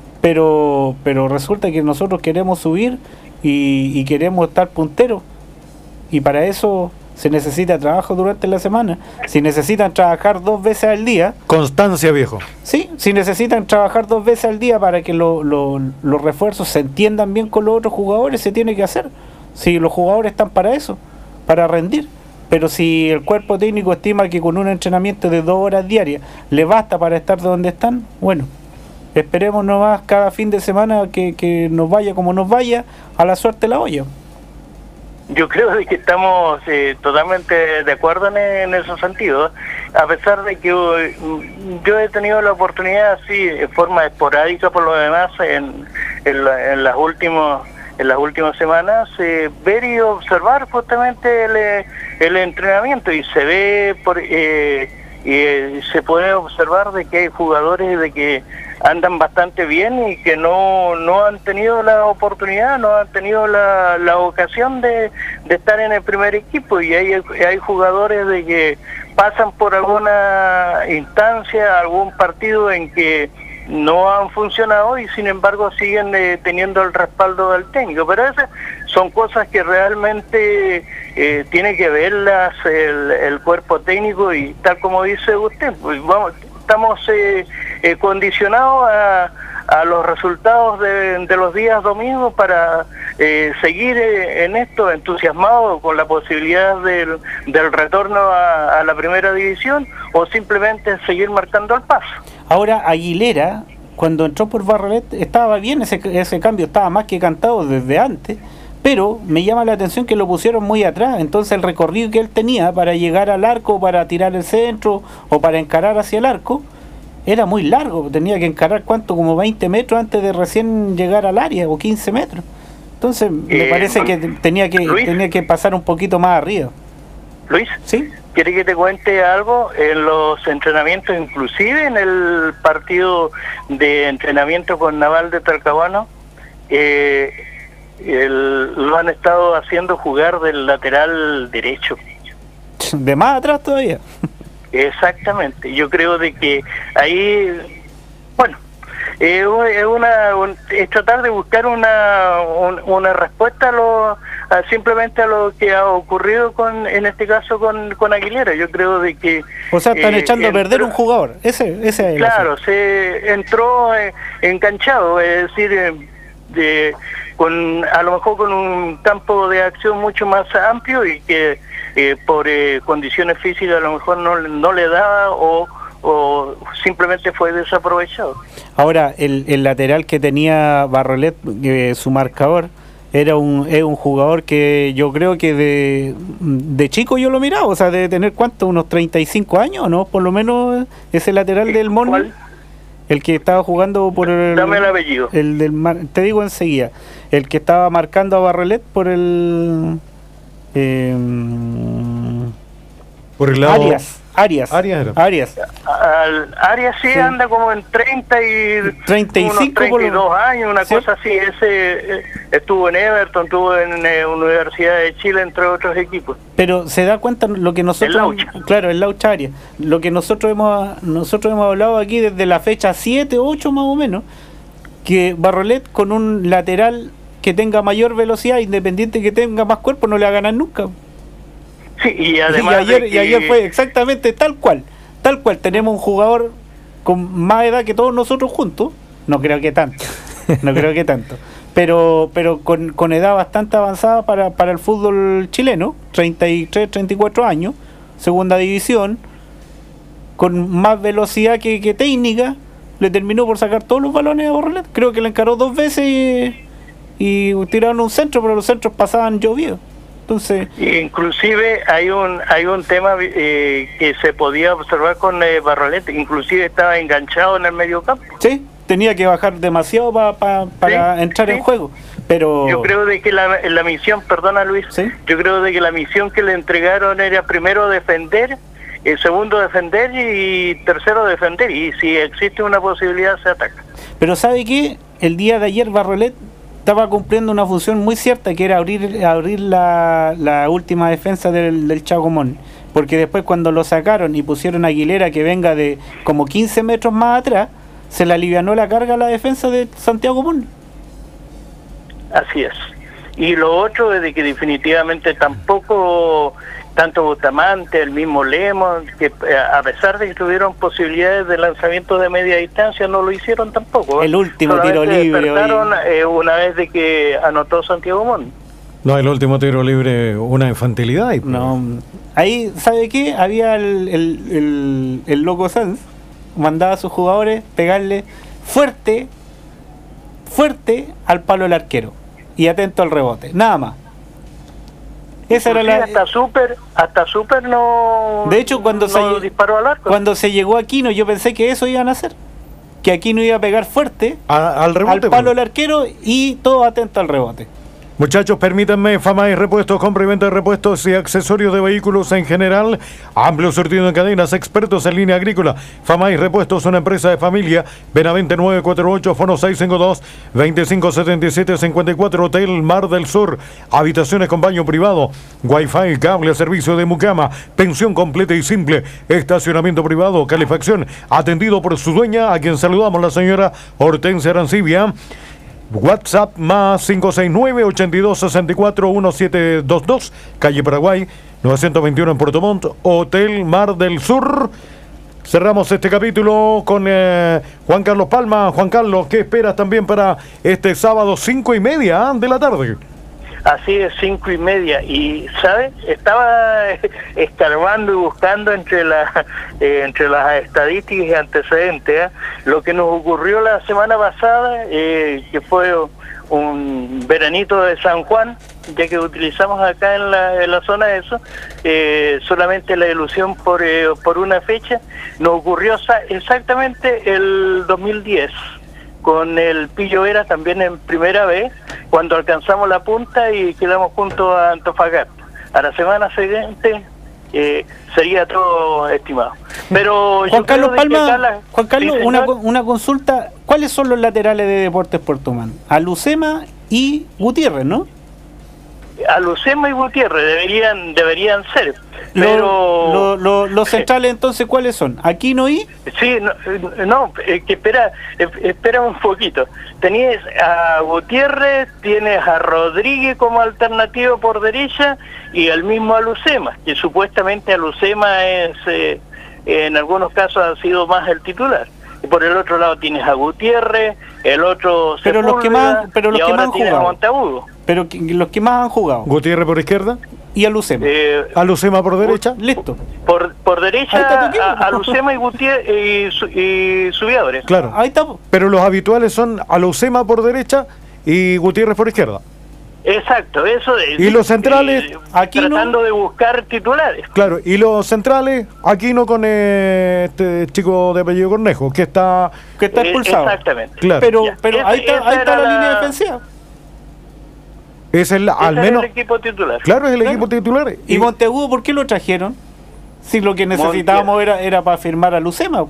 Pero pero resulta que nosotros queremos subir y, y queremos estar punteros. Y para eso se necesita trabajo durante la semana. Si necesitan trabajar dos veces al día... Constancia, viejo. Sí, si necesitan trabajar dos veces al día para que lo, lo, los refuerzos se entiendan bien con los otros jugadores, se tiene que hacer. Si los jugadores están para eso, para rendir. Pero si el cuerpo técnico estima que con un entrenamiento de dos horas diarias le basta para estar donde están, bueno, esperemos nomás cada fin de semana que, que nos vaya como nos vaya, a la suerte la olla. Yo creo de que estamos eh, totalmente de acuerdo en, en ese sentido, a pesar de que uh, yo he tenido la oportunidad, así, de forma esporádica por lo demás, en, en, la, en las últimas en las últimas semanas, eh, ver y observar justamente el, el entrenamiento, y se ve, por, eh, y se puede observar de que hay jugadores de que andan bastante bien y que no, no han tenido la oportunidad, no han tenido la, la ocasión de, de estar en el primer equipo, y hay, hay jugadores de que pasan por alguna instancia, algún partido en que no han funcionado y sin embargo siguen eh, teniendo el respaldo del técnico, pero ese son cosas que realmente eh, tiene que verlas el, el cuerpo técnico, y tal como dice usted, pues vamos, estamos eh, eh, condicionados a, a los resultados de, de los días domingos para eh, seguir eh, en esto, entusiasmados con la posibilidad del, del retorno a, a la primera división, o simplemente seguir marcando el paso. Ahora, Aguilera, cuando entró por Barrolet, estaba bien, ese, ese cambio estaba más que cantado desde antes, pero me llama la atención que lo pusieron muy atrás. Entonces el recorrido que él tenía para llegar al arco, para tirar el centro o para encarar hacia el arco, era muy largo. Tenía que encarar, ¿cuánto? Como veinte metros antes de recién llegar al área, o quince metros. Entonces me eh, parece que tenía que Luis, tenía que pasar un poquito más arriba. Luis, ¿sí? ¿Quiere que te cuente algo? En los entrenamientos, inclusive en el partido de entrenamiento con Naval de Talcahuano, eh, el, lo han estado haciendo jugar del lateral derecho. ¿De más atrás todavía? Exactamente. Yo creo de que ahí, bueno, eh, es una un, es tratar de buscar una un, una respuesta a lo a, simplemente a lo que ha ocurrido con en este caso con, con Aguilera. Yo creo de que o sea están eh, echando entró, a perder un jugador. Ese ese claro, se entró eh, enganchado, es decir, eh, de con a lo mejor con un campo de acción mucho más amplio, y que eh, por eh, condiciones físicas a lo mejor no no le da, o o simplemente fue desaprovechado. Ahora, el, el lateral que tenía Barrolet, eh, su marcador, era un es un jugador que yo creo que de, de chico yo lo miraba, o sea, de tener, ¿cuánto? Unos treinta y cinco años, ¿no? Por lo menos ese lateral del Morning, el que estaba jugando por el... Dame el apellido. El del, te digo enseguida, el que estaba marcando a Barrolet por el... Eh, por el lado... Arias. Arias. Arias. Arias. Al, Arias sí, sí anda como en treinta y treinta y cinco, treinta y dos años, una ¿sí? cosa así. Ese eh, estuvo en Everton, estuvo en eh, Universidad de Chile, entre otros equipos. Pero se da cuenta lo que nosotros, el claro, el Laucha Arias, lo que nosotros hemos nosotros hemos hablado aquí desde la fecha siete, ocho más o menos, que Barrolet con un lateral que tenga mayor velocidad, independiente que tenga más cuerpo, no le va a ganar nunca. Sí, y además y ayer, de que... y ayer fue exactamente tal cual, tal cual. Tenemos un jugador con más edad que todos nosotros juntos, no creo que tanto, no creo que tanto, pero pero con, con edad bastante avanzada para, para el fútbol chileno, treinta y tres, treinta y cuatro años, segunda división, con más velocidad que, que técnica, le terminó por sacar todos los balones a Barrolet. Creo que le encaró dos veces y, y tiraron un centro, pero los centros pasaban llovidos. Entonces, inclusive hay un hay un tema eh, que se podía observar con eh, Barrolet, inclusive estaba enganchado en el medio campo. Sí, tenía que bajar demasiado pa, pa, para sí, entrar sí. en juego. Pero yo creo de que la, la misión, perdona Luis, ¿sí? yo creo de que la misión que le entregaron era primero defender, eh, segundo defender y tercero defender, y si existe una posibilidad se ataca. Pero ¿sabe qué? El día de ayer Barrolet estaba cumpliendo una función muy cierta, que era abrir abrir la, la última defensa del, del Chacomón, porque después cuando lo sacaron y pusieron a Aguilera, que venga de como quince metros más atrás, se le alivianó la carga a la defensa de Santiago Morning. Así es. Y lo otro es de que definitivamente tampoco tanto Bustamante, el mismo Lemos, que a pesar de que tuvieron posibilidades de lanzamiento de media distancia, no lo hicieron tampoco. El último tiro libre. Despertaron eh, una vez de que anotó Santiago Morning. No, el último tiro libre, una infantilidad. Y no, ahí, ¿sabe qué? Había el, el, el, el loco Sanz, mandaba a sus jugadores pegarle fuerte, fuerte al palo del arquero y atento al rebote, nada más. Esa era la... hasta Super, hasta Super no. De hecho, cuando no se disparó al arco. Cuando se llegó a Aquino, yo pensé que eso iban a hacer, que Aquino iba a pegar fuerte a, al rebote, al palo del arquero y todo atento al rebote. Muchachos, permítanme, Famay Repuestos, compra y venta de repuestos y accesorios de vehículos en general. Amplio surtido en cadenas, expertos en línea agrícola. Famay Repuestos, una empresa de familia. Benavente nueve cuatro ocho, fono seis cinco dos, dos cinco siete siete cinco cuatro, Hotel Mar del Sur. Habitaciones con baño privado, Wi-Fi, cable, servicio de mucama, pensión completa y simple, estacionamiento privado, calefacción, atendido por su dueña, a quien saludamos, la señora Hortensia Arancibia. WhatsApp más cinco seis nueve, ocho dos seis cuatro, uno siete dos dos, calle Paraguay, novecientos veintiuno en Puerto Montt, Hotel Mar del Sur. Cerramos este capítulo con eh, Juan Carlos Palma. Juan Carlos, ¿qué esperas también para este sábado cinco y media de la tarde? Así es, cinco y media. Y, ¿sabes? Estaba escarbando y buscando entre, la, eh, entre las estadísticas y antecedentes, ¿eh? Lo que nos ocurrió la semana pasada, eh, que fue un veranito de San Juan, ya que utilizamos acá en la, en la zona de eso, eh, solamente la ilusión por, eh, por una fecha, nos ocurrió exactamente el dos mil diez. Con el Pillo Vera también en primera vez, cuando alcanzamos la punta y quedamos junto a Antofagasta. A la semana siguiente eh, sería todo estimado. Pero Juan Carlos Palma, la... Juan Carlos, ¿Sí, una, una consulta. ¿Cuáles son los laterales de Deportes Puerto Montt? Alucema y Gutiérrez, ¿no? Alucema y Gutiérrez deberían deberían ser. Pero lo, lo, lo, los centrales entonces, ¿cuáles son? ¿Aquino y? Sí, no, no eh, que espera, eh, espera un poquito. Tenías a Gutiérrez, tienes a Rodríguez como alternativa por derecha y al mismo Alucema, que supuestamente Alucema es, eh, en algunos casos ha sido más el titular. Y por el otro lado tienes a Gutiérrez, el otro pero los que más, pero los que más han jugado. Monteagudo. Pero que, los que más han jugado. Gutiérrez por izquierda. Y Alucema. Eh, Alucema por derecha. Listo. Por por derecha, a, Alucema y Gutiérrez y, su, y Subiadores. Claro. Ahí está. Pero los habituales son Alucema por derecha y Gutiérrez por izquierda. Exacto, eso de, y los centrales eh, Aquino, tratando de buscar titulares. Claro, y los centrales Aquino con eh, este chico de apellido Cornejo, que está que está expulsado. Eh, exactamente. Claro. Pero ya. pero Esa, ahí está, ahí está la, la línea defensiva. Es el al menos es el equipo titular. Claro, es el claro. equipo titular. ¿Y, y Monteagudo por qué lo trajeron? Si lo que necesitábamos era era para firmar a Lucema.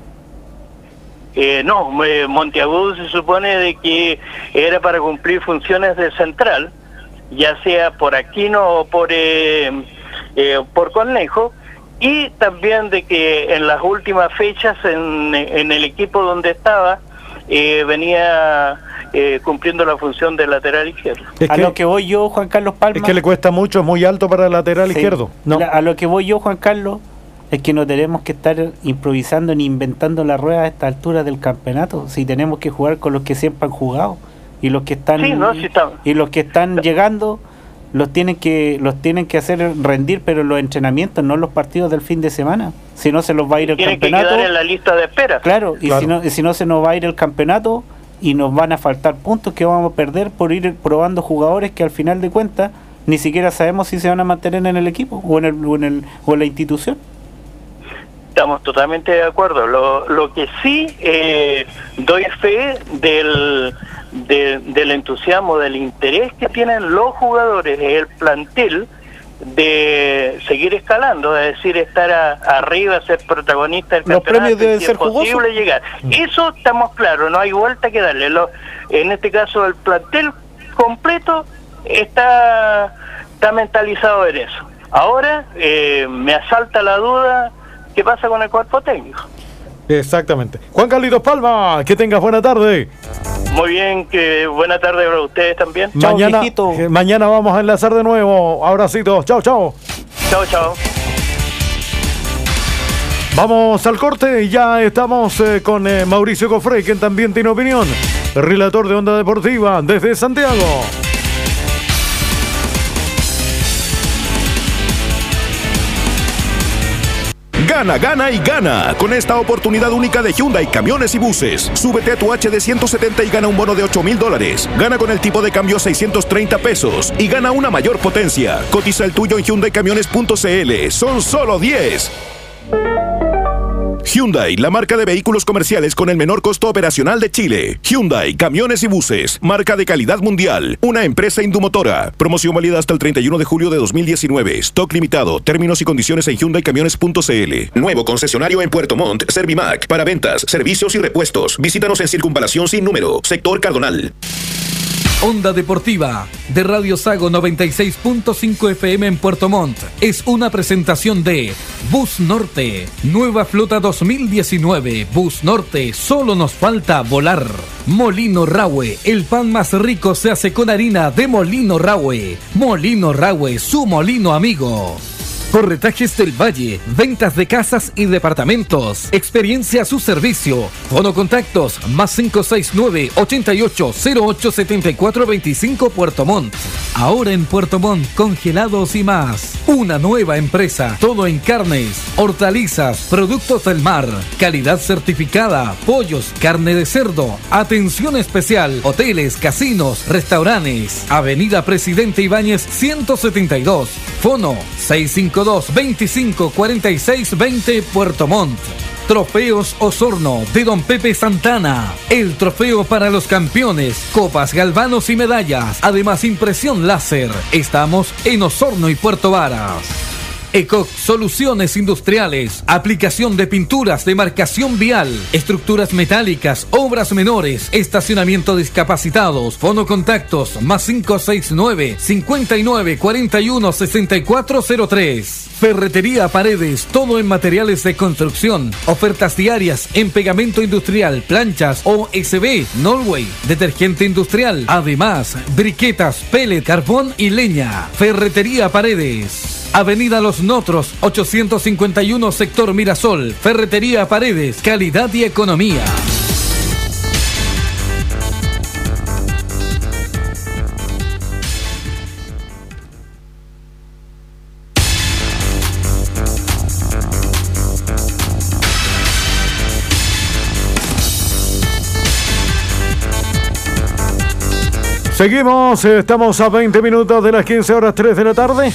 Eh, no, eh, Monteagudo se supone de que era para cumplir funciones de central, ya sea por Aquino o por eh, eh, por Cornejo, y también de que en las últimas fechas en, en el equipo donde estaba eh, venía eh, cumpliendo la función de lateral izquierdo. Es a que, lo que voy yo, Juan Carlos Palma... Es que le cuesta mucho, es muy alto para el lateral sí, izquierdo. No. A lo que voy yo, Juan Carlos... es que no tenemos que estar improvisando ni inventando la rueda a esta altura del campeonato, si tenemos que jugar con los que siempre han jugado y los que están sí, no, sí está. y los que están llegando los tienen que los tienen que hacer rendir, pero en los entrenamientos, no en los partidos del fin de semana, si no se los va a ir el tienen campeonato. Que quedar en la lista de espera. Claro, y claro. si no si no se nos va a ir el campeonato y nos van a faltar puntos que vamos a perder por ir probando jugadores que al final de cuentas ni siquiera sabemos si se van a mantener en el equipo o en el o en, el, o en la institución. Estamos totalmente de acuerdo. Lo, lo que sí eh, doy fe del, de, del entusiasmo, del interés que tienen los jugadores, el plantel, de seguir escalando, es decir, estar a, arriba, ser protagonista del los campeonato, premios deben si ser es posible jugosos. Llegar. Eso estamos claros, no hay vuelta que darle. Lo, en este caso, el plantel completo está, está mentalizado en eso. Ahora eh, me asalta la duda. ¿Qué pasa con el cuerpo técnico? Exactamente. Juan Carlitos Palma, que tengas buena tarde. Muy bien, que buena tarde para ustedes también. Mañana, chao, eh, mañana vamos a enlazar de nuevo. Abracitos. Chao, chao. Chao, chao. Vamos al corte y ya estamos eh, con eh, Mauricio Cofré, quien también tiene opinión. Relator de Onda Deportiva desde Santiago. Gana, gana y gana con esta oportunidad única de Hyundai Camiones y Buses. Súbete a tu H D ciento setenta y gana un bono de ocho mil dólares. Gana con el tipo de cambio seiscientos treinta pesos y gana una mayor potencia. Cotiza el tuyo en hyundai camiones punto c l. Son solo diez. Hyundai, la marca de vehículos comerciales con el menor costo operacional de Chile. Hyundai, camiones y buses, marca de calidad mundial, una empresa Indumotora. Promoción válida hasta el treinta y uno de julio de dos mil diecinueve. Stock limitado. Términos y condiciones en hyundai camiones punto c l. Nuevo concesionario en Puerto Montt, Servimac, para ventas, servicios y repuestos. Visítanos en Circunvalación sin número, sector Cardonal. Onda Deportiva de Radio Sago noventa y seis punto cinco F M en Puerto Montt es una presentación de Bus Norte, nueva flota dos mil diecinueve. Bus Norte, solo nos falta volar. Molino Rahue, el pan más rico se hace con harina de Molino Rahue. Molino Rahue, su molino amigo. Corretajes del Valle, ventas de casas y departamentos. Experiencia a su servicio. Fono contactos más cinco seis nueve, ochenta y ocho, cero ocho, setenta y cuatro veinticinco Puerto Montt. Ahora en Puerto Montt, congelados y más. Una nueva empresa, todo en carnes, hortalizas, productos del mar, calidad certificada, pollos, carne de cerdo, atención especial, hoteles, casinos, restaurantes. Avenida Presidente Ibáñez ciento setenta y dos. Fono seis cinco dos, veinticinco, cuarenta y seis, veinte Puerto Montt. Trofeos Osorno de Don Pepe Santana. El trofeo para los campeones, copas, galvanos y medallas. Además, impresión láser. Estamos en Osorno y Puerto Varas. ECOC Soluciones Industriales, aplicación de pinturas de marcación vial, estructuras metálicas, obras menores, estacionamiento discapacitados, fono contactos más cinco seis nueve, cincuenta y nueve, cuarenta y uno, sesenta y cuatro cero tres. Ferretería Paredes, todo en materiales de construcción, ofertas diarias en pegamento industrial, planchas O S B, Norway, detergente industrial, además, briquetas, pellet, carbón y leña. Ferretería Paredes. Avenida Los Notros, ochocientos cincuenta y uno, sector Mirasol. Ferretería Paredes, calidad y economía. Seguimos, estamos a veinte minutos de las quince horas tres de la tarde.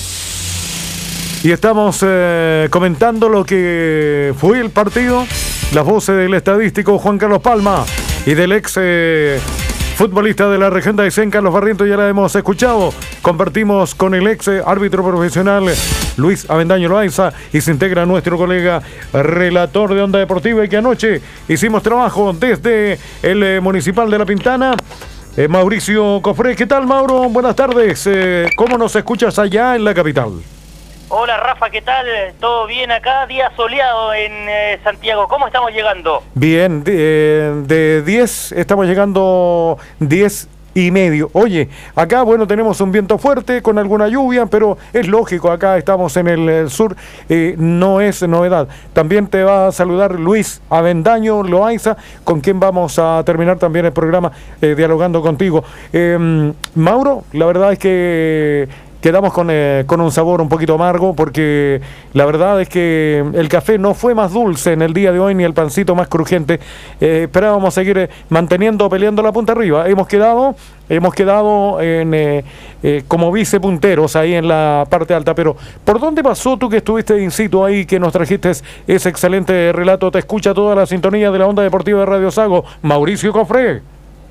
Y estamos eh, comentando lo que fue el partido. Las voces del estadístico Juan Carlos Palma y del ex eh, futbolista de la región de Aysén, Carlos Barrientos, ya la hemos escuchado. Compartimos con el ex eh, árbitro profesional Luis Avendaño Loaiza y se integra nuestro colega relator de Onda Deportiva, y que anoche hicimos trabajo desde el eh, Municipal de La Pintana. Eh, Mauricio Cofré. ¿Qué tal, Mauro? Buenas tardes. Eh, ¿Cómo nos escuchas allá en la capital? Hola Rafa, ¿qué tal? ¿Todo bien acá? Día soleado en eh, Santiago. ¿Cómo estamos llegando? Bien, de, de diez estamos llegando diez y medio. Oye, acá bueno tenemos un viento fuerte con alguna lluvia, pero es lógico, acá estamos en el, el sur, eh, no es novedad. También te va a saludar Luis Avendaño Loaiza, con quien vamos a terminar también el programa eh, dialogando contigo. Eh, Mauro, la verdad es que quedamos con, eh, con un sabor un poquito amargo, porque la verdad es que el café no fue más dulce en el día de hoy, ni el pancito más crujiente. Eh, esperábamos seguir eh, manteniendo, peleando la punta arriba. Hemos quedado, hemos quedado en, eh, eh, como vicepunteros ahí en la parte alta. Pero, ¿por dónde pasó tú que estuviste in situ ahí, que nos trajiste ese excelente relato? Te escucha toda la sintonía de la Onda Deportiva de Radio Sago, Mauricio Cofré.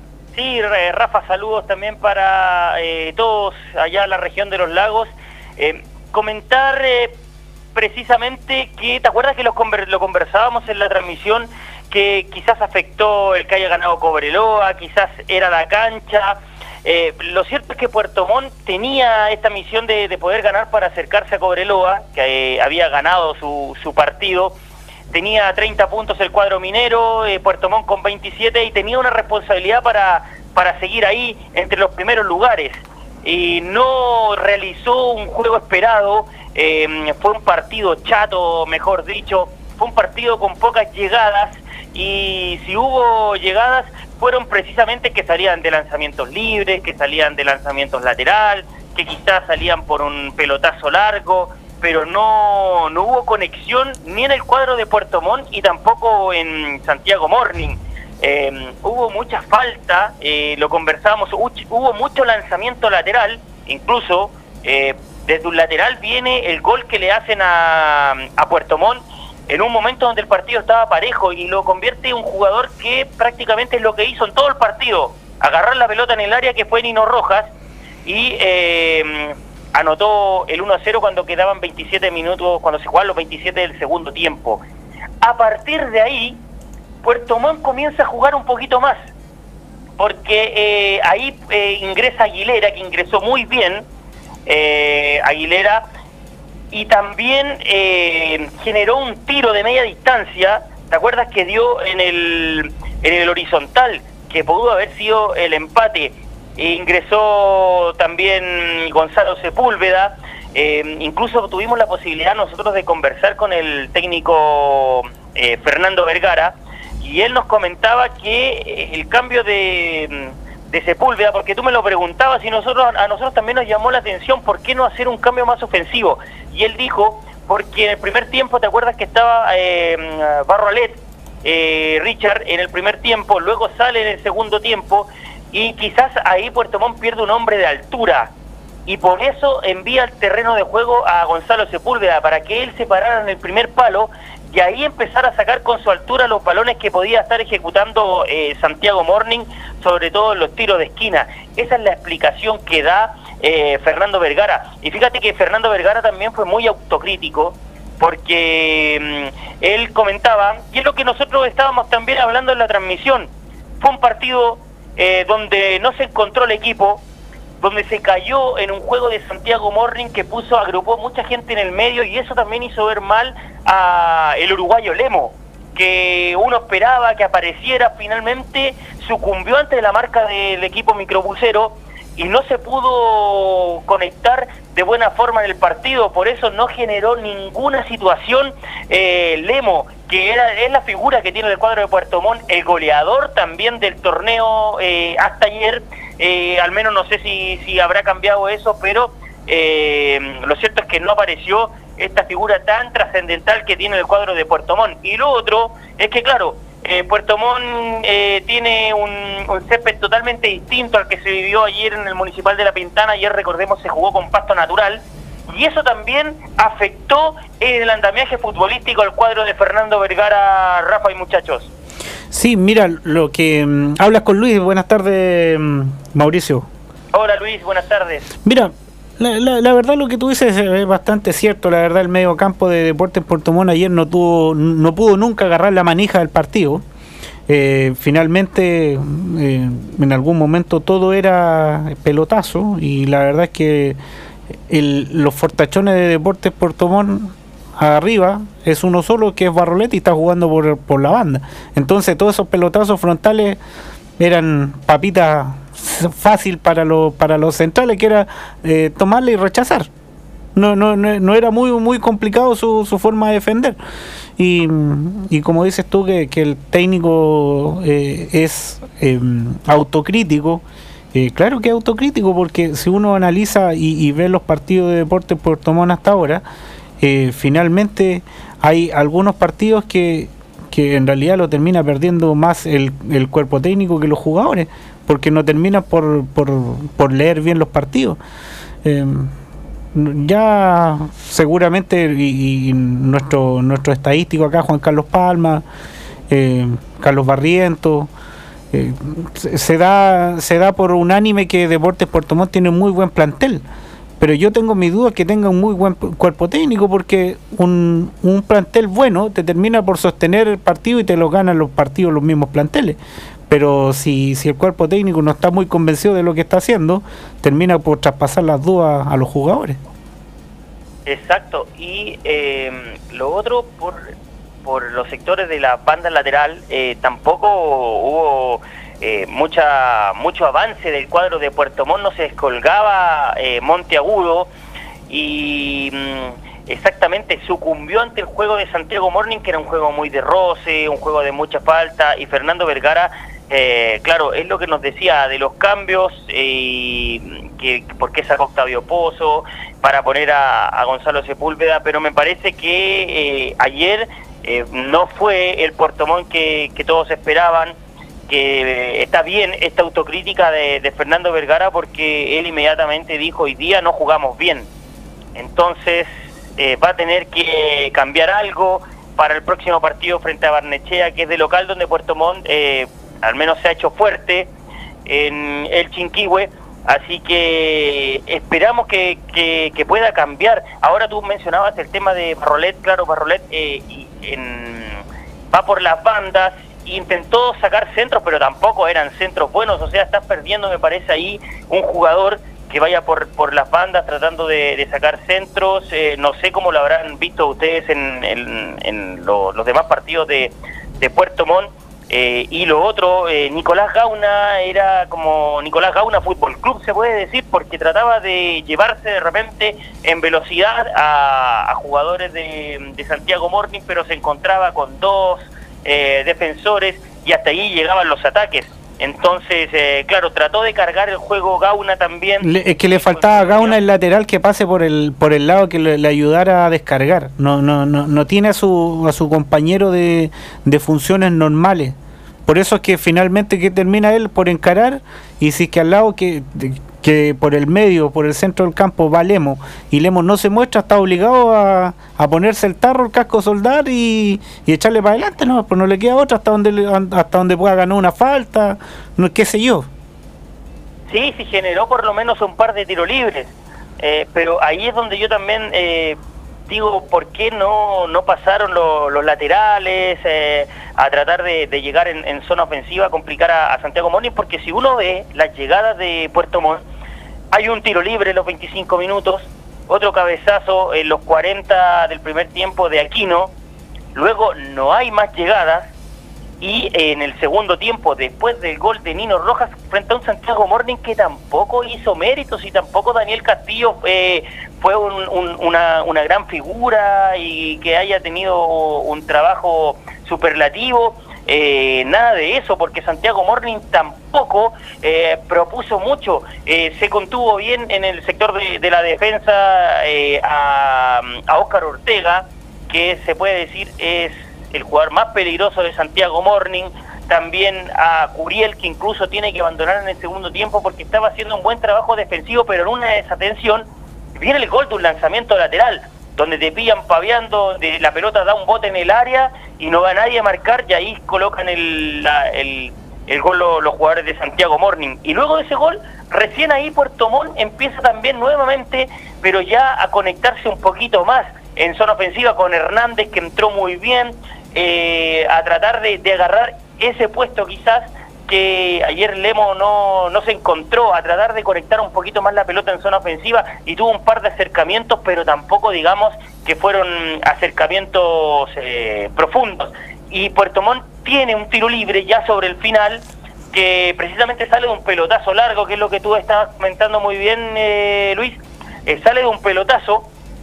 Sí, Rafa, saludos también para eh, todos allá en la región de los lagos. Eh, comentar eh, precisamente que, ¿te acuerdas que lo, conver lo conversábamos en la transmisión? Que quizás afectó el que haya ganado Cobreloa, quizás era la cancha. Eh, lo cierto es que Puerto Montt tenía esta misión de, de poder ganar para acercarse a Cobreloa, que eh, había ganado su, su partido. Tenía treinta puntos el cuadro minero, eh, Puerto Montt con veintisiete, y tenía una responsabilidad para, para seguir ahí entre los primeros lugares. Y no realizó un juego esperado, eh, fue un partido chato, mejor dicho, fue un partido con pocas llegadas, y si hubo llegadas fueron precisamente que salían de lanzamientos libres, que salían de lanzamientos lateral, que quizás salían por un pelotazo largo, pero no, no hubo conexión ni en el cuadro de Puerto Montt y tampoco en Santiago Morning. Eh, hubo mucha falta, eh, lo conversábamos, hubo mucho lanzamiento lateral, incluso eh, desde un lateral viene el gol que le hacen a, a Puerto Montt en un momento donde el partido estaba parejo, y lo convierte en un jugador que prácticamente es lo que hizo en todo el partido, agarrar la pelota en el área, que fue Nino Rojas, y eh, anotó el uno a cero cuando quedaban veintisiete minutos, cuando se jugaban los veintisiete del segundo tiempo. A partir de ahí, Puerto Montt comienza a jugar un poquito más, porque eh, ahí eh, ingresa Aguilera, que ingresó muy bien, eh, Aguilera, y también eh, generó un tiro de media distancia, ¿te acuerdas que dio en el, en el horizontal, que pudo haber sido el empate? E ingresó también Gonzalo Sepúlveda, eh, incluso tuvimos la posibilidad nosotros de conversar con el técnico eh, Fernando Vergara, y él nos comentaba que el cambio de, de Sepúlveda, porque tú me lo preguntabas y nosotros a nosotros también nos llamó la atención, ¿por qué no hacer un cambio más ofensivo? Y él dijo, porque en el primer tiempo, ¿te acuerdas que estaba eh, Barrolet, eh, Richard, en el primer tiempo, luego sale en el segundo tiempo, y quizás ahí Puerto Montt pierde un hombre de altura, y por eso envía al terreno de juego a Gonzalo Sepúlveda, para que él se parara en el primer palo, y ahí empezar a sacar con su altura los balones que podía estar ejecutando eh, Santiago Morning, sobre todo en los tiros de esquina. Esa es la explicación que da eh, Fernando Vergara. Y fíjate que Fernando Vergara también fue muy autocrítico, porque mmm, él comentaba, y es lo que nosotros estábamos también hablando en la transmisión, fue un partido eh, donde no se encontró el equipo, donde se cayó en un juego de Santiago Morning que puso, agrupó mucha gente en el medio, y eso también hizo ver mal a el uruguayo Lemo, que uno esperaba que apareciera, finalmente sucumbió ante la marca del equipo microbusero y no se pudo conectar de buena forma en el partido, por eso no generó ninguna situación eh, Lemo, que era es la figura que tiene el cuadro de Puerto Montt, el goleador también del torneo eh, hasta ayer. Eh, al menos no sé si, si habrá cambiado eso, pero eh, lo cierto es que no apareció esta figura tan trascendental que tiene el cuadro de Puerto Montt. Y lo otro es que, claro, eh, Puerto Montt eh, tiene un, un césped totalmente distinto al que se vivió ayer en el Municipal de La Pintana. Ayer, recordemos, se jugó con pasto natural, y eso también afectó el andamiaje futbolístico al cuadro de Fernando Vergara, Rafa y muchachos. Sí, mira, lo que um, hablas con Luis. Buenas tardes, um, Mauricio. Hola Luis, buenas tardes. Mira, la, la, la verdad lo que tú dices es bastante cierto. La verdad, el medio campo de Deportes Puerto Montt ayer no tuvo, no pudo nunca agarrar la manija del partido. Eh, finalmente, eh, en algún momento todo era pelotazo, y la verdad es que el, los fortachones de Deportes Puerto Montt arriba es uno solo, que es Barrolet, y está jugando por, por la banda. Entonces todos esos pelotazos frontales eran papitas fácil para los para los centrales, que era eh, tomarle y rechazar. No no no, no era muy muy complicado su, su forma de defender. Y, y como dices tú, que, que el técnico eh, es eh, autocrítico. Eh, claro que es autocrítico, porque si uno analiza y, y ve los partidos de Deportes Puerto Montt hasta ahora, Eh, finalmente hay algunos partidos que, que en realidad lo termina perdiendo más el, el cuerpo técnico que los jugadores, porque no terminan por, por, por leer bien los partidos. Eh, ya seguramente, y, y nuestro, nuestro estadístico acá, Juan Carlos Palma, eh, Carlos Barrientos, eh, se, se da se da por unánime que Deportes Puerto Montt tiene un muy buen plantel. Pero yo tengo mis dudas que tenga un muy buen cuerpo técnico, porque un, un plantel bueno te termina por sostener el partido y te lo ganan los partidos los mismos planteles. Pero si, si el cuerpo técnico no está muy convencido de lo que está haciendo, termina por traspasar las dudas a los jugadores. Exacto. Y eh, lo otro, por, por los sectores de la banda lateral, eh, tampoco hubo... Eh, mucha mucho avance del cuadro de Puerto Montt, no se descolgaba eh, Monteagudo, y mm, exactamente sucumbió ante el juego de Santiago Morning, que era un juego muy de roce, un juego de mucha falta, y Fernando Vergara, eh, claro, es lo que nos decía de los cambios, eh, que por qué sacó Octavio Pozo para poner a, a Gonzalo Sepúlveda, pero me parece que eh, ayer eh, no fue el Puerto Montt que, que todos esperaban. Que está bien esta autocrítica de, de Fernando Vergara, porque él inmediatamente dijo: hoy día no jugamos bien, entonces eh, va a tener que cambiar algo para el próximo partido frente a Barnechea, que es de local, donde Puerto Montt eh, al menos se ha hecho fuerte en el Chinquihue, así que esperamos que, que, que pueda cambiar. Ahora tú mencionabas el tema de Barrolet, claro, Barrolet eh, y en, va por las bandas, intentó sacar centros, pero tampoco eran centros buenos, o sea, estás perdiendo, me parece, ahí un jugador que vaya por por las bandas tratando de, de sacar centros. Eh, no sé cómo lo habrán visto ustedes en, en, en lo, los demás partidos de, de Puerto Montt. Eh, y lo otro, eh, Nicolás Gauna era como Nicolás Gauna Fútbol Club, se puede decir, porque trataba de llevarse de repente en velocidad a, a jugadores de, de Santiago Morning, pero se encontraba con dos eh, defensores y hasta ahí llegaban los ataques. Entonces, eh, claro, trató de cargar el juego Gauna también. Le, es que le faltaba a Gauna el lateral que pase por el por el lado que le, le ayudara a descargar. No no no no tiene a su a su compañero de, de funciones normales. Por eso es que finalmente que termina él por encarar, y si es que al lado que, que por el medio, por el centro del campo va Lemos, y Lemos no se muestra, está obligado a, a ponerse el tarro, el casco soldar y, y echarle para adelante, no, pues no le queda otra hasta donde hasta donde pueda ganar una falta, no qué sé yo. Sí, sí generó por lo menos un par de tiros libres, eh, pero ahí es donde yo también eh, digo, ¿por qué no, no pasaron lo, los laterales eh, a tratar de, de llegar en, en zona ofensiva, a complicar a, a Santiago Morning? Porque si uno ve las llegadas de Puerto Montt, hay un tiro libre en los veinticinco minutos, otro cabezazo en los cuarenta del primer tiempo de Aquino, luego no hay más llegadas, y en el segundo tiempo, después del gol de Nino Rojas frente a un Santiago Morning que tampoco hizo méritos, y tampoco Daniel Castillo eh, fue un, un, una, una gran figura y que haya tenido un trabajo superlativo, eh, nada de eso, porque Santiago Morning tampoco eh, propuso mucho, eh, se contuvo bien en el sector de, de la defensa eh, a, a Óscar Ortega, que se puede decir es el jugador más peligroso de Santiago Morning, también a Curiel, que incluso tiene que abandonar en el segundo tiempo porque estaba haciendo un buen trabajo defensivo, pero en una desatención viene el gol de un lanzamiento lateral, donde te pillan paveando, de la pelota da un bote en el área y no va nadie a marcar, y ahí colocan el, la, el, el gol los, los jugadores de Santiago Morning. Y luego de ese gol, recién ahí Puerto Montt empieza también nuevamente, pero ya a conectarse un poquito más en zona ofensiva con Hernández, que entró muy bien, eh, a tratar de, de agarrar ese puesto quizás que ayer Lemo no, no se encontró, a tratar de conectar un poquito más la pelota en zona ofensiva, y tuvo un par de acercamientos, pero tampoco digamos que fueron acercamientos eh, profundos. Y Puerto Montt tiene un tiro libre ya sobre el final, que precisamente sale de un pelotazo largo, que es lo que tú estabas comentando muy bien, eh, Luis, eh, sale de un pelotazo,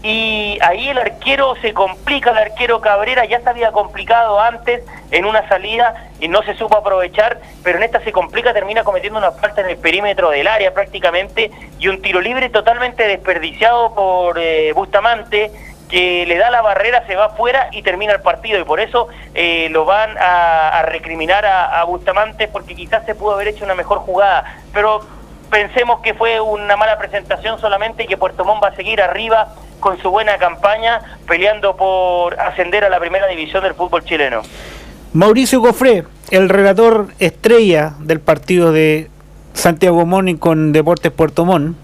y ahí el arquero se complica, el arquero Cabrera ya se había complicado antes en una salida y no se supo aprovechar, pero en esta se complica, termina cometiendo una falta en el perímetro del área prácticamente, y un tiro libre totalmente desperdiciado por eh, Bustamante, que le da la barrera, se va afuera y termina el partido, y por eso eh, lo van a, a recriminar a, a Bustamante, porque quizás se pudo haber hecho una mejor jugada, pero pensemos que fue una mala presentación solamente, y que Puerto Montt va a seguir arriba con su buena campaña, peleando por ascender a la primera división del fútbol chileno. Mauricio Cofré, el relator estrella del partido de Santiago Morning con Deportes Puerto Montt.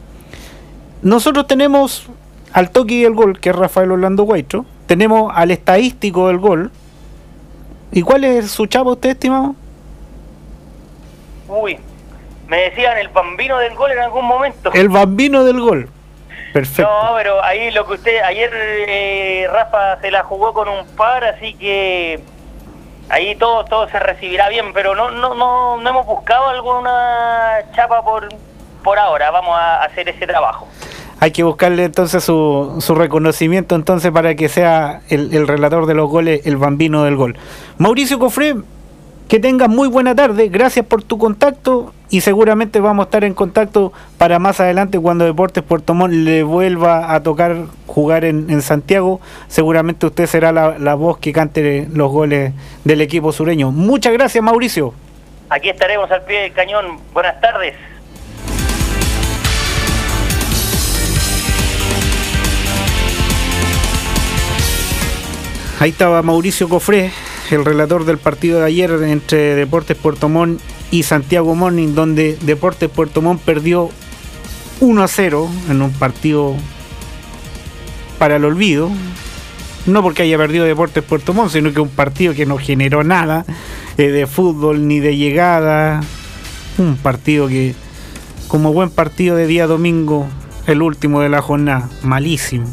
Nosotros tenemos al toque del gol, que es Rafael Orlando Guaitro, tenemos al estadístico del gol. ¿Y cuál es su chapa usted, estimado? Uy, me decían el bambino del gol en algún momento. El bambino del gol. Perfecto. No, pero ahí lo que usted, ayer eh, Rafa se la jugó con un par, así que ahí todo todo se recibirá bien, pero no no no no hemos buscado alguna chapa por por ahora, vamos a hacer ese trabajo. Hay que buscarle entonces su, su reconocimiento entonces para que sea el, el relator de los goles, el bambino del gol. Mauricio Cofré, que tengas muy buena tarde, gracias por tu contacto, y seguramente vamos a estar en contacto para más adelante cuando Deportes Puerto Montt le vuelva a tocar jugar en, en Santiago. Seguramente usted será la, la voz que cante los goles del equipo sureño. Muchas gracias, Mauricio. Aquí estaremos al pie del cañón. Buenas tardes. Ahí estaba Mauricio Cofré, el relator del partido de ayer entre Deportes Puerto Montt y Santiago Morning, donde Deportes Puerto Montt perdió uno a cero en un partido para el olvido, No porque haya perdido Deportes Puerto Montt, sino que un partido que no generó nada eh, de fútbol ni de llegada. Un partido que, como buen partido de día domingo, el último de la jornada, malísimo.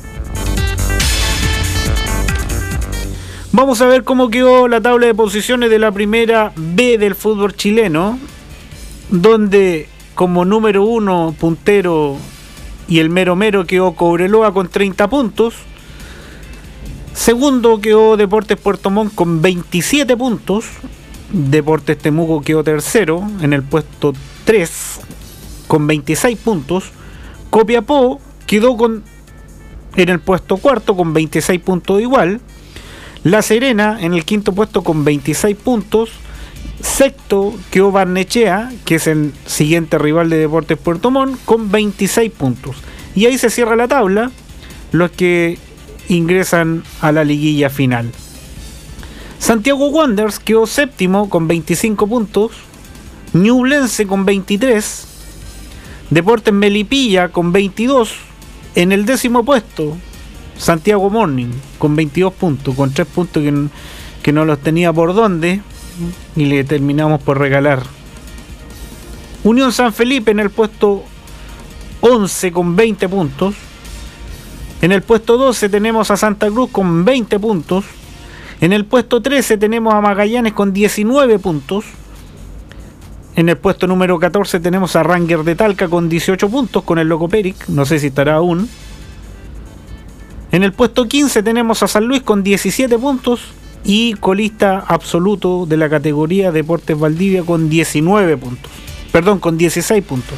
Vamos a ver cómo quedó la tabla de posiciones de la primera B del fútbol chileno, donde como número uno puntero y el mero mero quedó Cobreloa con treinta puntos. Segundo quedó Deportes Puerto Montt con veintisiete puntos. Deportes Temuco quedó tercero en el puesto tres con veintiséis puntos. Copiapó quedó con en el puesto cuarto con veintiséis puntos igual. La Serena en el quinto puesto con veintiséis puntos. Sexto quedó Barnechea, que es el siguiente rival de Deportes Puerto Montt, con veintiséis puntos. Y ahí se cierra la tabla, los que ingresan a la liguilla final. Santiago Wanderers quedó séptimo con veinticinco puntos. Ñublense con veintitrés. Deportes Melipilla con veintidós. En el décimo puesto, Santiago Morning con veintidós puntos, con tres puntos que, que no los tenía por dónde y le terminamos por regalar. Unión San Felipe en el puesto once con veinte puntos. En el puesto doce tenemos a Santa Cruz con veinte puntos. En el puesto trece tenemos a Magallanes con diecinueve puntos. En el puesto número catorce tenemos a Rangers de Talca con dieciocho puntos con el Loco Peric, no sé si estará aún. En el puesto quince tenemos a San Luis con diecisiete puntos y colista absoluto de la categoría Deportes Valdivia con diecinueve puntos. Perdón, con dieciséis puntos.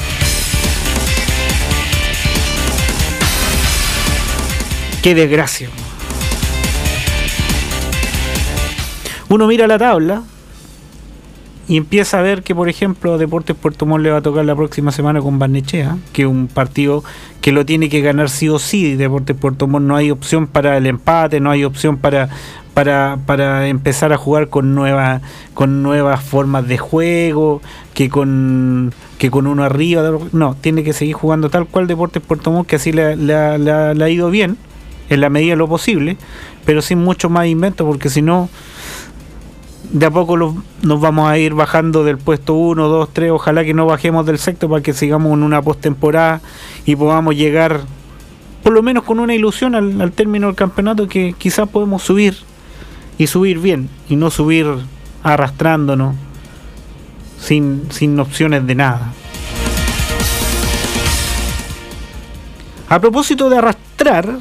¡Qué desgracia! Uno mira la tabla y empieza a ver que, por ejemplo, a Deportes Puerto Montt le va a tocar la próxima semana con Barnechea, que es un partido que lo tiene que ganar sí o sí. Deportes Puerto Montt no hay opción para el empate, no hay opción para para para empezar a jugar con nuevas con nuevas formas de juego, que con que con uno arriba. No, tiene que seguir jugando tal cual Deportes Puerto Montt, que así le, le, le, le ha ido bien en la medida de lo posible, pero sin mucho más invento, porque si no, de a poco los, nos vamos a ir bajando del puesto uno, dos, tres. Ojalá que no bajemos del sexto para que sigamos en una postemporada y podamos llegar por lo menos con una ilusión al, al término del campeonato, que quizás podemos subir y subir bien y no subir arrastrándonos sin, sin opciones de nada. A propósito de arrastrar,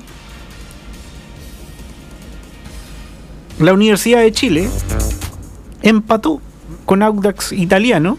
la Universidad de Chile empató con Audax Italiano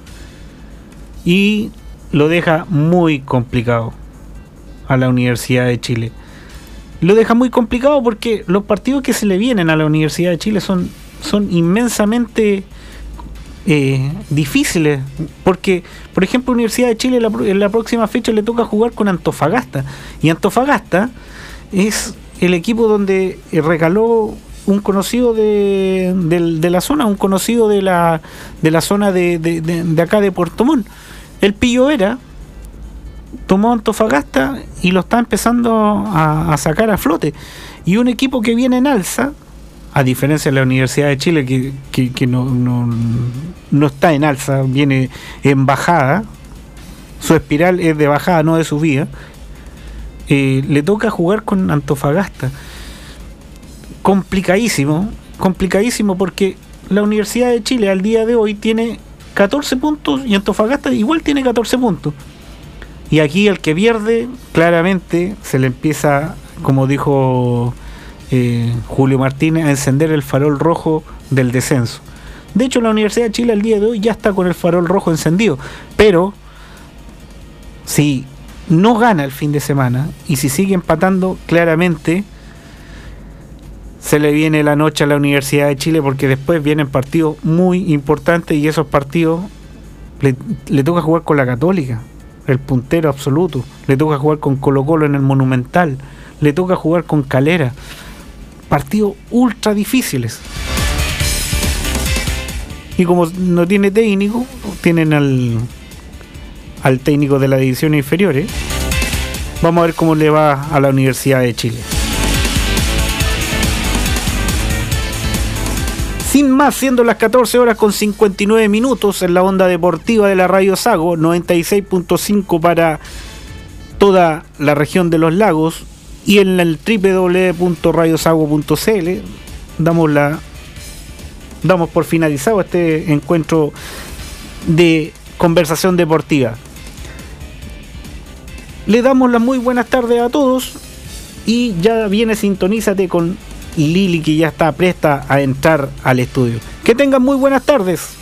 y lo deja muy complicado a la Universidad de Chile. Lo deja muy complicado porque los partidos que se le vienen a la Universidad de Chile son, son inmensamente eh, difíciles, porque, por ejemplo, Universidad de Chile en la, en la próxima fecha le toca jugar con Antofagasta, y Antofagasta es el equipo donde regaló un conocido de, de, de la zona, un conocido de la de la zona de, de, de, de acá de Puerto Montt. El Pillo Vera tomó Antofagasta y lo está empezando a, a sacar a flote. Y un equipo que viene en alza, a diferencia de la Universidad de Chile, que, que, que no, no, no está en alza, viene en bajada, su espiral es de bajada, no de subida, eh, le toca jugar con Antofagasta. Complicadísimo, complicadísimo porque la Universidad de Chile al día de hoy tiene catorce puntos y Antofagasta igual tiene catorce puntos. Y aquí el que pierde, claramente se le empieza, como dijo eh, Julio Martínez, a encender el farol rojo del descenso. De hecho, la Universidad de Chile al día de hoy ya está con el farol rojo encendido, pero si no gana el fin de semana y si sigue empatando, claramente se le viene la noche a la Universidad de Chile, porque después vienen partidos muy importantes y esos partidos le, le toca jugar con la Católica, el puntero absoluto, le toca jugar con Colo Colo en el Monumental, le toca jugar con Calera, partidos ultra difíciles. Y como no tiene técnico, tienen al, al técnico de la división inferiores. Vamos a ver cómo le va a la Universidad de Chile. Sin más, siendo las catorce horas con cincuenta y nueve minutos en la onda deportiva de la Radio Sago, noventa y seis punto cinco para toda la región de los lagos, y en el doble u doble u doble u punto radio sago punto c l damos la damos por finalizado este encuentro de conversación deportiva. Le damos las muy buenas tardes a todos y ya viene Sintonízate con Lili, que ya está presta a entrar al estudio. Que tengan muy buenas tardes.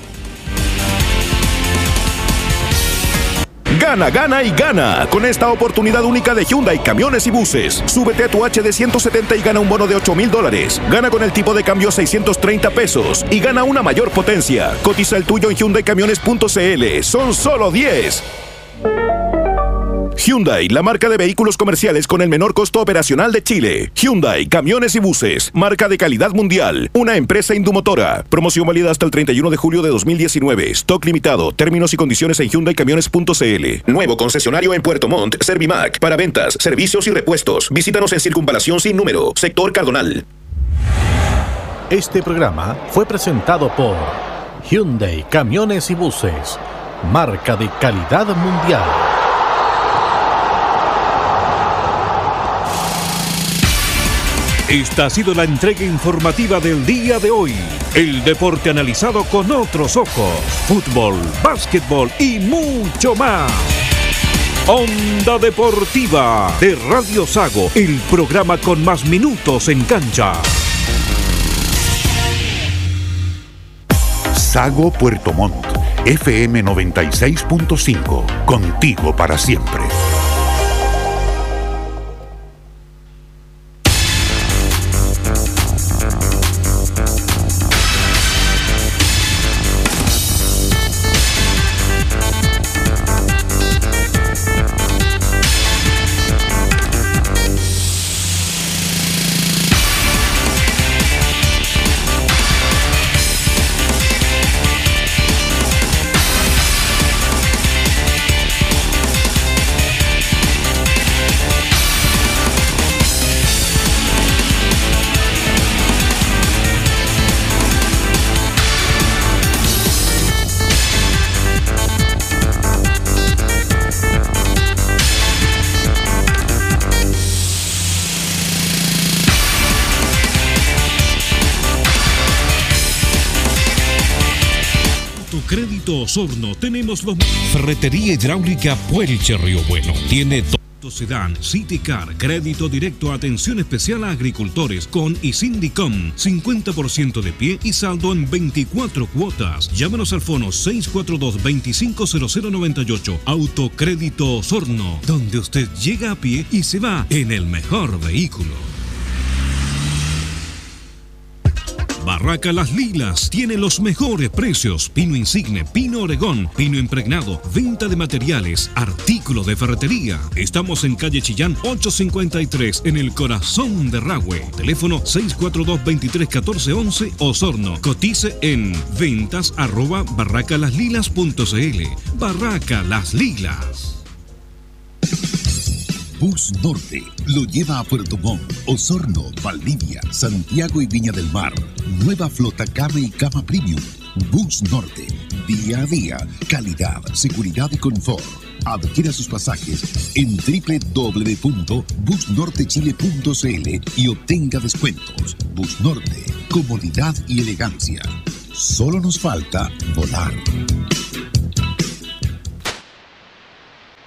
Gana, gana y gana con esta oportunidad única de Hyundai Camiones y Buses. Súbete a tu H D ciento setenta y gana un bono de ocho mil dólares. Gana con el tipo de cambio seiscientos treinta pesos y gana una mayor potencia. Cotiza el tuyo en hyundai camiones punto c l. Son solo diez. Hyundai, la marca de vehículos comerciales con el menor costo operacional de Chile. Hyundai Camiones y Buses, marca de calidad mundial. Una empresa indumotora. Promoción válida hasta el treinta y uno de julio de dos mil diecinueve. Stock limitado. Términos y condiciones en hyundai camiones punto c l. Nuevo concesionario en Puerto Montt, Servimac. Para ventas, servicios y repuestos. Visítanos en Circunvalación Sin Número, Sector Cardonal. Este programa fue presentado por Hyundai Camiones y Buses, marca de calidad mundial. Esta ha sido la entrega informativa del día de hoy. El deporte analizado con otros ojos. Fútbol, básquetbol y mucho más. Onda Deportiva de Radio Sago, el programa con más minutos en cancha. Sago Puerto Montt, F M noventa y seis punto cinco. Contigo para siempre. Crédito Osorno, tenemos los... Ferretería hidráulica Puelche Río Bueno. Tiene todo sedán, City Car, crédito directo, atención especial a agricultores con y Sindicom, cincuenta por ciento de pie y saldo en veinticuatro cuotas. Llámanos al fono seis cuatro dos, dos cinco cero cero nueve ocho. Autocrédito Osorno, donde usted llega a pie y se va en el mejor vehículo. Barraca Las Lilas tiene los mejores precios. Pino insigne, pino oregón, pino impregnado, venta de materiales, artículos de ferretería. Estamos en calle Chillán ochocientos cincuenta y tres, en el corazón de Rahue. Teléfono seis cuatro dos, veintitrés catorce once, Osorno. Cotice en ventas arroba barracalaslilas punto c l. Barraca Las Lilas. Bus Norte lo lleva a Puerto Montt, Osorno, Valdivia, Santiago y Viña del Mar. Nueva flota carne y cama premium. Bus Norte, día a día, calidad, seguridad y confort. Adquiera sus pasajes en doble u doble u doble u punto bus norte chile punto c l y obtenga descuentos. Bus Norte, comodidad y elegancia. Solo nos falta volar.